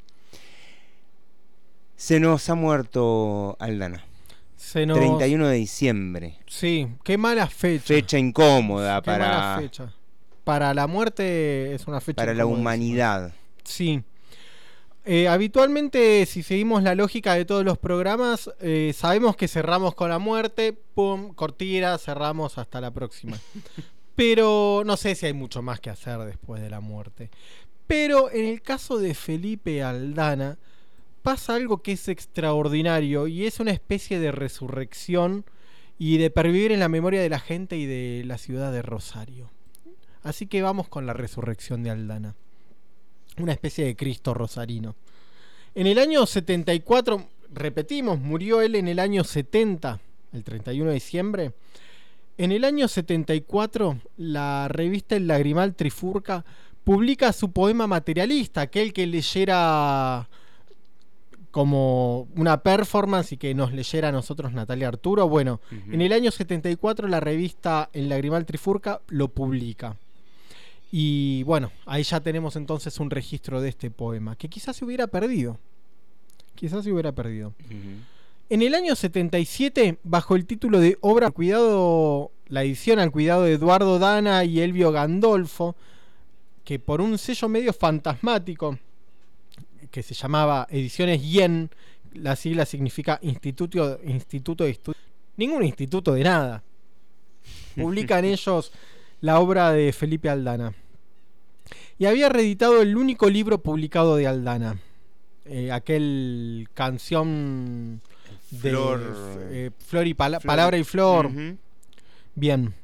Se nos ha muerto Aldana. 31 de diciembre. Sí, qué mala fecha. Fecha incómoda Qué mala fecha. Para la muerte es una fecha para la humanidad. Sí. Habitualmente, si seguimos la lógica de todos los programas, sabemos que cerramos con la muerte, pum, cortina, cerramos, hasta la próxima. Pero no sé si hay mucho más que hacer después de la muerte. Pero en el caso de Felipe Aldana pasa algo que es extraordinario, y es una especie de resurrección y de pervivir en la memoria de la gente y de la ciudad de Rosario. Así que vamos con la resurrección de Aldana, una especie de Cristo rosarino. En el año 74, repetimos, murió él en el año 70, el 31 de diciembre. En el año 74, la revista El Lagrimal Trifurca publica su poema materialista, aquel que leyera como una performance y que nos leyera a nosotros Natalia Arturo. Bueno, en el año 74 la revista El Lagrimal Trifurca lo publica. Y bueno, ahí ya tenemos entonces un registro de este poema, que quizás se hubiera perdido. En el año 77, bajo el título de Obra Cuidado, la edición al cuidado de Eduardo Dana y Elvio Gandolfo, que por un sello medio fantasmático que se llamaba Ediciones Yen, la sigla significa Instituto de Estudios, ningún instituto de nada, publican ellos la obra de Felipe Aldana, y había reeditado el único libro publicado de Aldana, aquel canción de Flor y Palabra y Flor. Bien,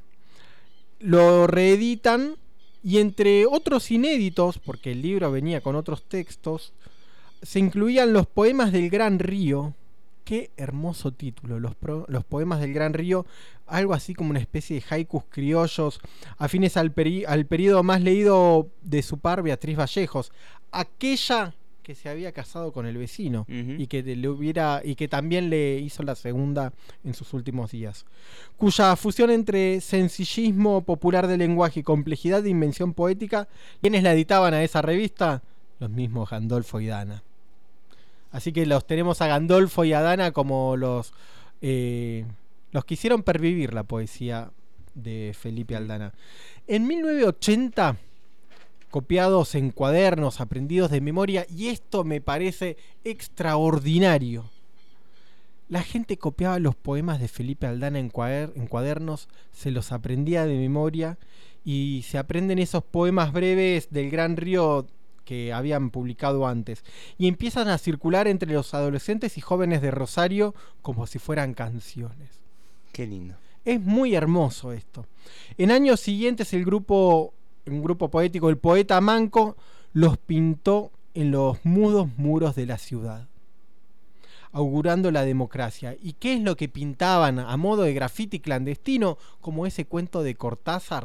lo reeditan, y entre otros inéditos, porque el libro venía con otros textos, se incluían los poemas del Gran Río. Qué hermoso título, los poemas del Gran Río, algo así como una especie de haikus criollos, afines al periodo más leído de su par, Beatriz Vallejos, aquella que se había casado con el vecino y que también le hizo la segunda en sus últimos días, cuya fusión entre sencillismo popular del lenguaje y complejidad de invención poética, ¿quiénes la editaban a esa revista? Los mismos Gandolfo y Dana. Así que los tenemos a Gandolfo y a Dana como los que hicieron pervivir la poesía de Felipe Aldana. En 1980, copiados en cuadernos, aprendidos de memoria, y esto me parece extraordinario, la gente copiaba los poemas de Felipe Aldana en cuadernos, se los aprendía de memoria, y se aprenden esos poemas breves del Gran Río que habían publicado antes, y empiezan a circular entre los adolescentes y jóvenes de Rosario como si fueran canciones. Qué lindo. Es muy hermoso esto. En años siguientes un grupo poético, el Poeta Manco, los pintó en los mudos muros de la ciudad, augurando la democracia. ¿Y qué es lo que pintaban a modo de grafiti clandestino? Como ese cuento de Cortázar.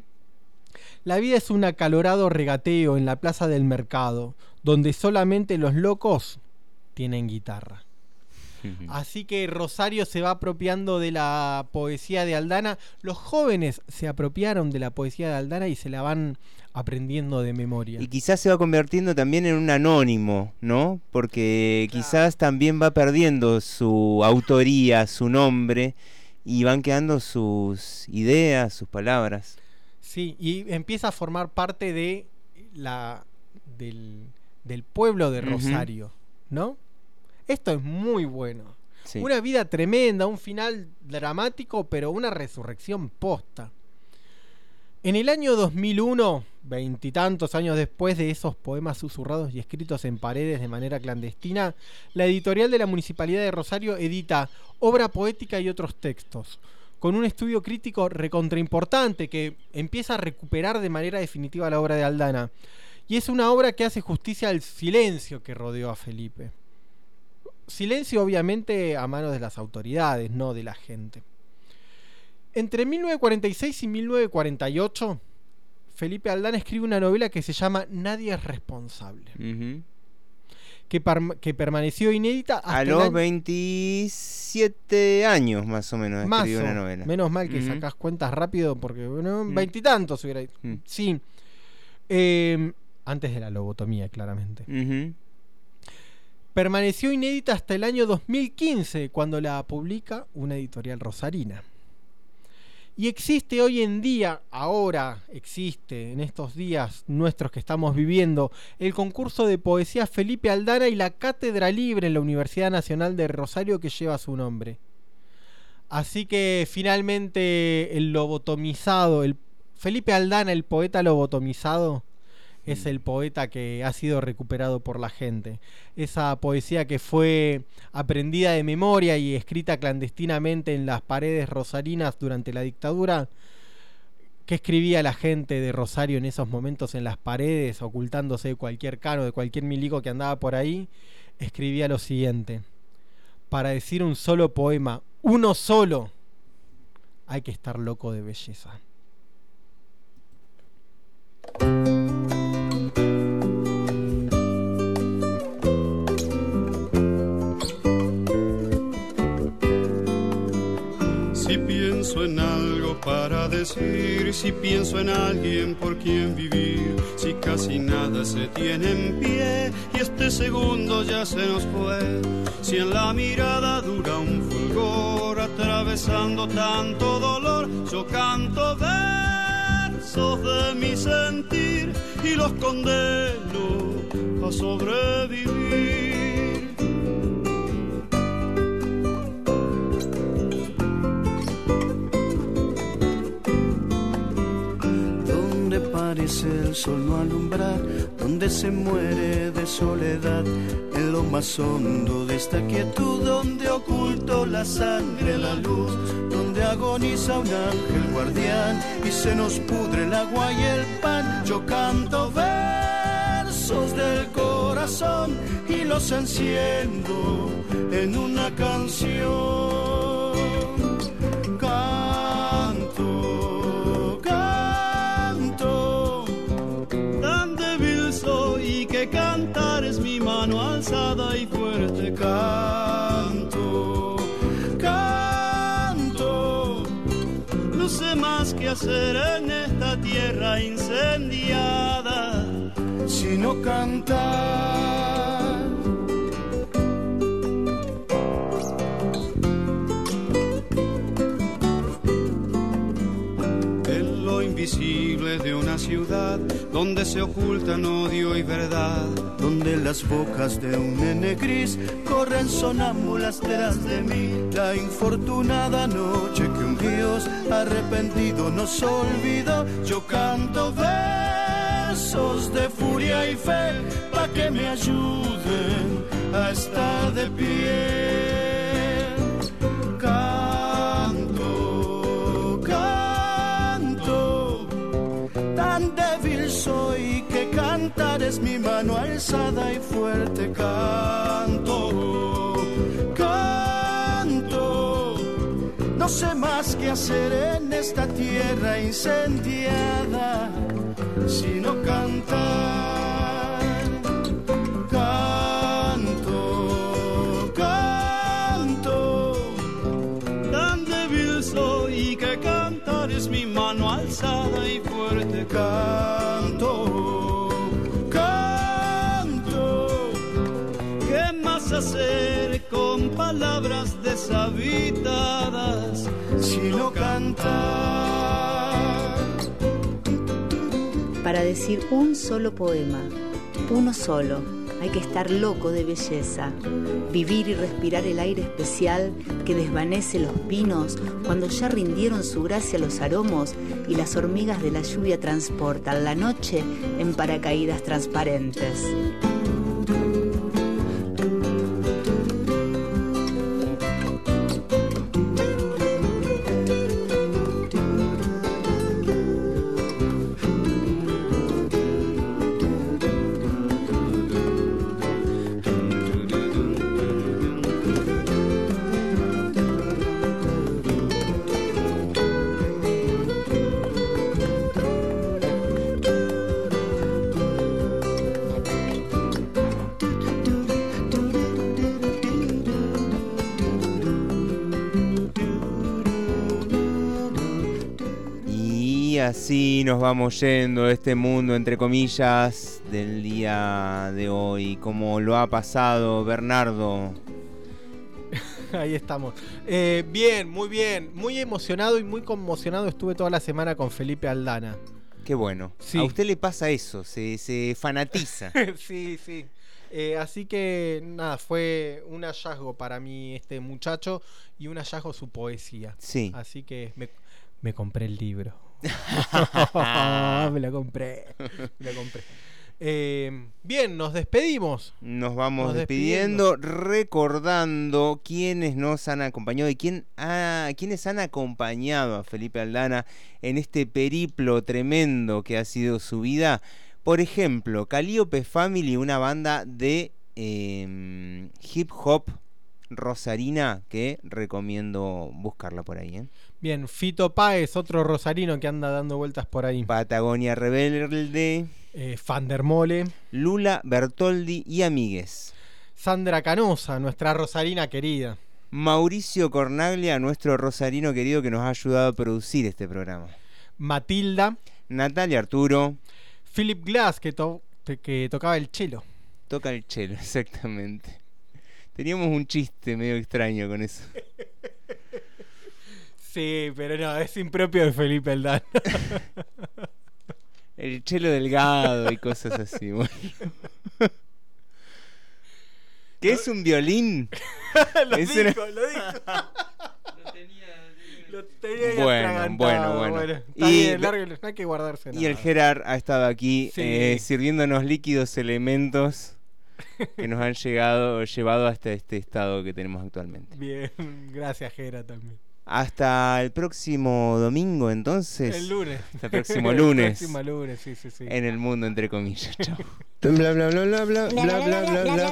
La vida es un acalorado regateo en la plaza del mercado, donde solamente los locos tienen guitarra. Así que Rosario se va apropiando de la poesía de Aldana. Los jóvenes se apropiaron de la poesía de Aldana y se la van aprendiendo de memoria. Y quizás se va convirtiendo también en un anónimo, ¿no? Porque quizás también va perdiendo su autoría, su nombre, y van quedando sus ideas, sus palabras. Sí, y empieza a formar parte de del pueblo de Rosario, ¿no? Esto es muy bueno. Sí. Una vida tremenda, un final dramático, pero una resurrección posta. En el año 2001, veintitantos años después de esos poemas susurrados y escritos en paredes de manera clandestina, la editorial de la Municipalidad de Rosario edita Obra Poética y otros textos, con un estudio crítico recontraimportante que empieza a recuperar de manera definitiva la obra de Aldana. Y es una obra que hace justicia al silencio que rodeó a Felipe. Silencio obviamente a manos de las autoridades, no de la gente. Entre 1946 y 1948, Felipe Aldana escribe una novela que se llama Nadie es responsable. Que permaneció inédita hasta a los 27 años más o menos escribió una novela. Menos mal que sacás cuentas rápido porque veintitantos hubiera ido. Sí. Antes de la lobotomía, claramente. Permaneció inédita hasta el año 2015, cuando la publica una editorial rosarina. Y existe hoy en día, en estos días nuestros que estamos viviendo, el concurso de poesía Felipe Aldana y la cátedra libre en la Universidad Nacional de Rosario que lleva su nombre. Así que finalmente el lobotomizado, Felipe Aldana, el poeta lobotomizado, es el poeta que ha sido recuperado por la gente. Esa poesía que fue aprendida de memoria y escrita clandestinamente en las paredes rosarinas durante la dictadura, que escribía la gente de Rosario en esos momentos en las paredes, ocultándose de cualquier cano, de cualquier milico que andaba por ahí, escribía lo siguiente: para decir un solo poema, uno solo, hay que estar loco de belleza. Si pienso en algo para decir, si pienso en alguien por quien vivir, si casi nada se tiene en pie y este segundo ya se nos fue, si en la mirada dura un fulgor atravesando tanto dolor, yo canto versos de mi sentir y los condeno a sobrevivir. Parece el sol no alumbrar, donde se muere de soledad, en lo más hondo de esta quietud, donde oculto la sangre, la luz, donde agoniza un ángel guardián y se nos pudre el agua y el pan. Yo canto versos del corazón y los enciendo en una canción. Cantar es mi mano alzada y fuerte. Canto, canto. No sé más que hacer en esta tierra incendiada, sino cantar. En lo invisible de una ciudad donde se ocultan odio y verdad, donde las bocas de un nene gris corren sonámbulas detrás de mí. La infortunada noche que un Dios arrepentido nos olvidó. Yo canto versos de furia y fe pa' que me ayuden a estar de pie. Canto, canto, tan débil soy que cantar es mi mano alzada y fuerte. Canto, canto, no sé más que hacer en esta tierra incendiada, sino cantar. Canto, canto, tan débil soy que cantar es mi mano alzada y fuerte. Canto, canto, ¿qué más hacer con palabras deshabitadas sino cantar? Para decir un solo poema, uno solo, hay que estar loco de belleza, vivir y respirar el aire especial que desvanece los pinos cuando ya rindieron su gracia los aromos y las hormigas de la lluvia transportan la noche en paracaídas transparentes. Y así nos vamos yendo de este mundo, entre comillas, del día de hoy. ¿Cómo lo ha pasado Bernardo? Ahí estamos. Bien, muy emocionado y muy conmocionado estuve toda la semana con Felipe Aldana. Qué bueno. Sí. A usted le pasa eso, se fanatiza. Sí. Así que nada, fue un hallazgo para mí este muchacho y un hallazgo su poesía. Sí. Así que me compré el libro. Me lo compré. Bien, nos despedimos. Nos vamos despidiendo, recordando quiénes nos han acompañado y quiénes han acompañado a Felipe Aldana en este periplo tremendo que ha sido su vida. Por ejemplo, Calliope Family, una banda de hip hop rosarina que recomiendo buscarla por ahí. Bien, Fito Páez, otro rosarino que anda dando vueltas por ahí. Patagonia Rebelde. Fandermole. Lula Bertoldi y amigues. Sandra Canosa, nuestra rosarina querida. Mauricio Cornaglia, nuestro rosarino querido que nos ha ayudado a producir este programa. Matilda. Natalia Arturo. Philip Glass, que tocaba el cello. Toca el cello, exactamente. Teníamos un chiste medio extraño con eso. Sí, pero no, es impropio de Felipe Aldana. El cello delgado y cosas así, bueno. ¿Qué es un violín? Lo dijo. Lo tenía Bueno. Está bien, largo, no hay que guardarse nada. Y el Gerard ha estado aquí sirviéndonos líquidos elementos que nos han llevado hasta este estado que tenemos actualmente. Bien, gracias Gerard también. Hasta el próximo domingo, entonces. El lunes. Hasta el próximo lunes. El próximo lunes, sí. En el mundo, entre comillas. Chao. Bla bla bla bla bla bla bla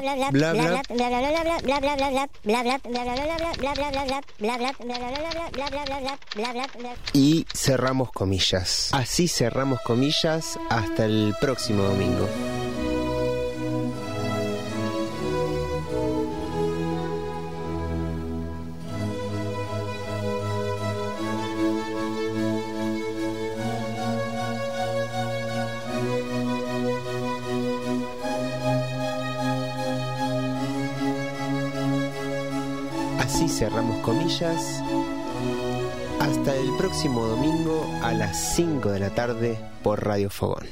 bla bla. Y cerramos comillas. Así cerramos comillas hasta el próximo domingo. Así cerramos comillas. Hasta el próximo domingo a las 5 de la tarde por Radio Fogón.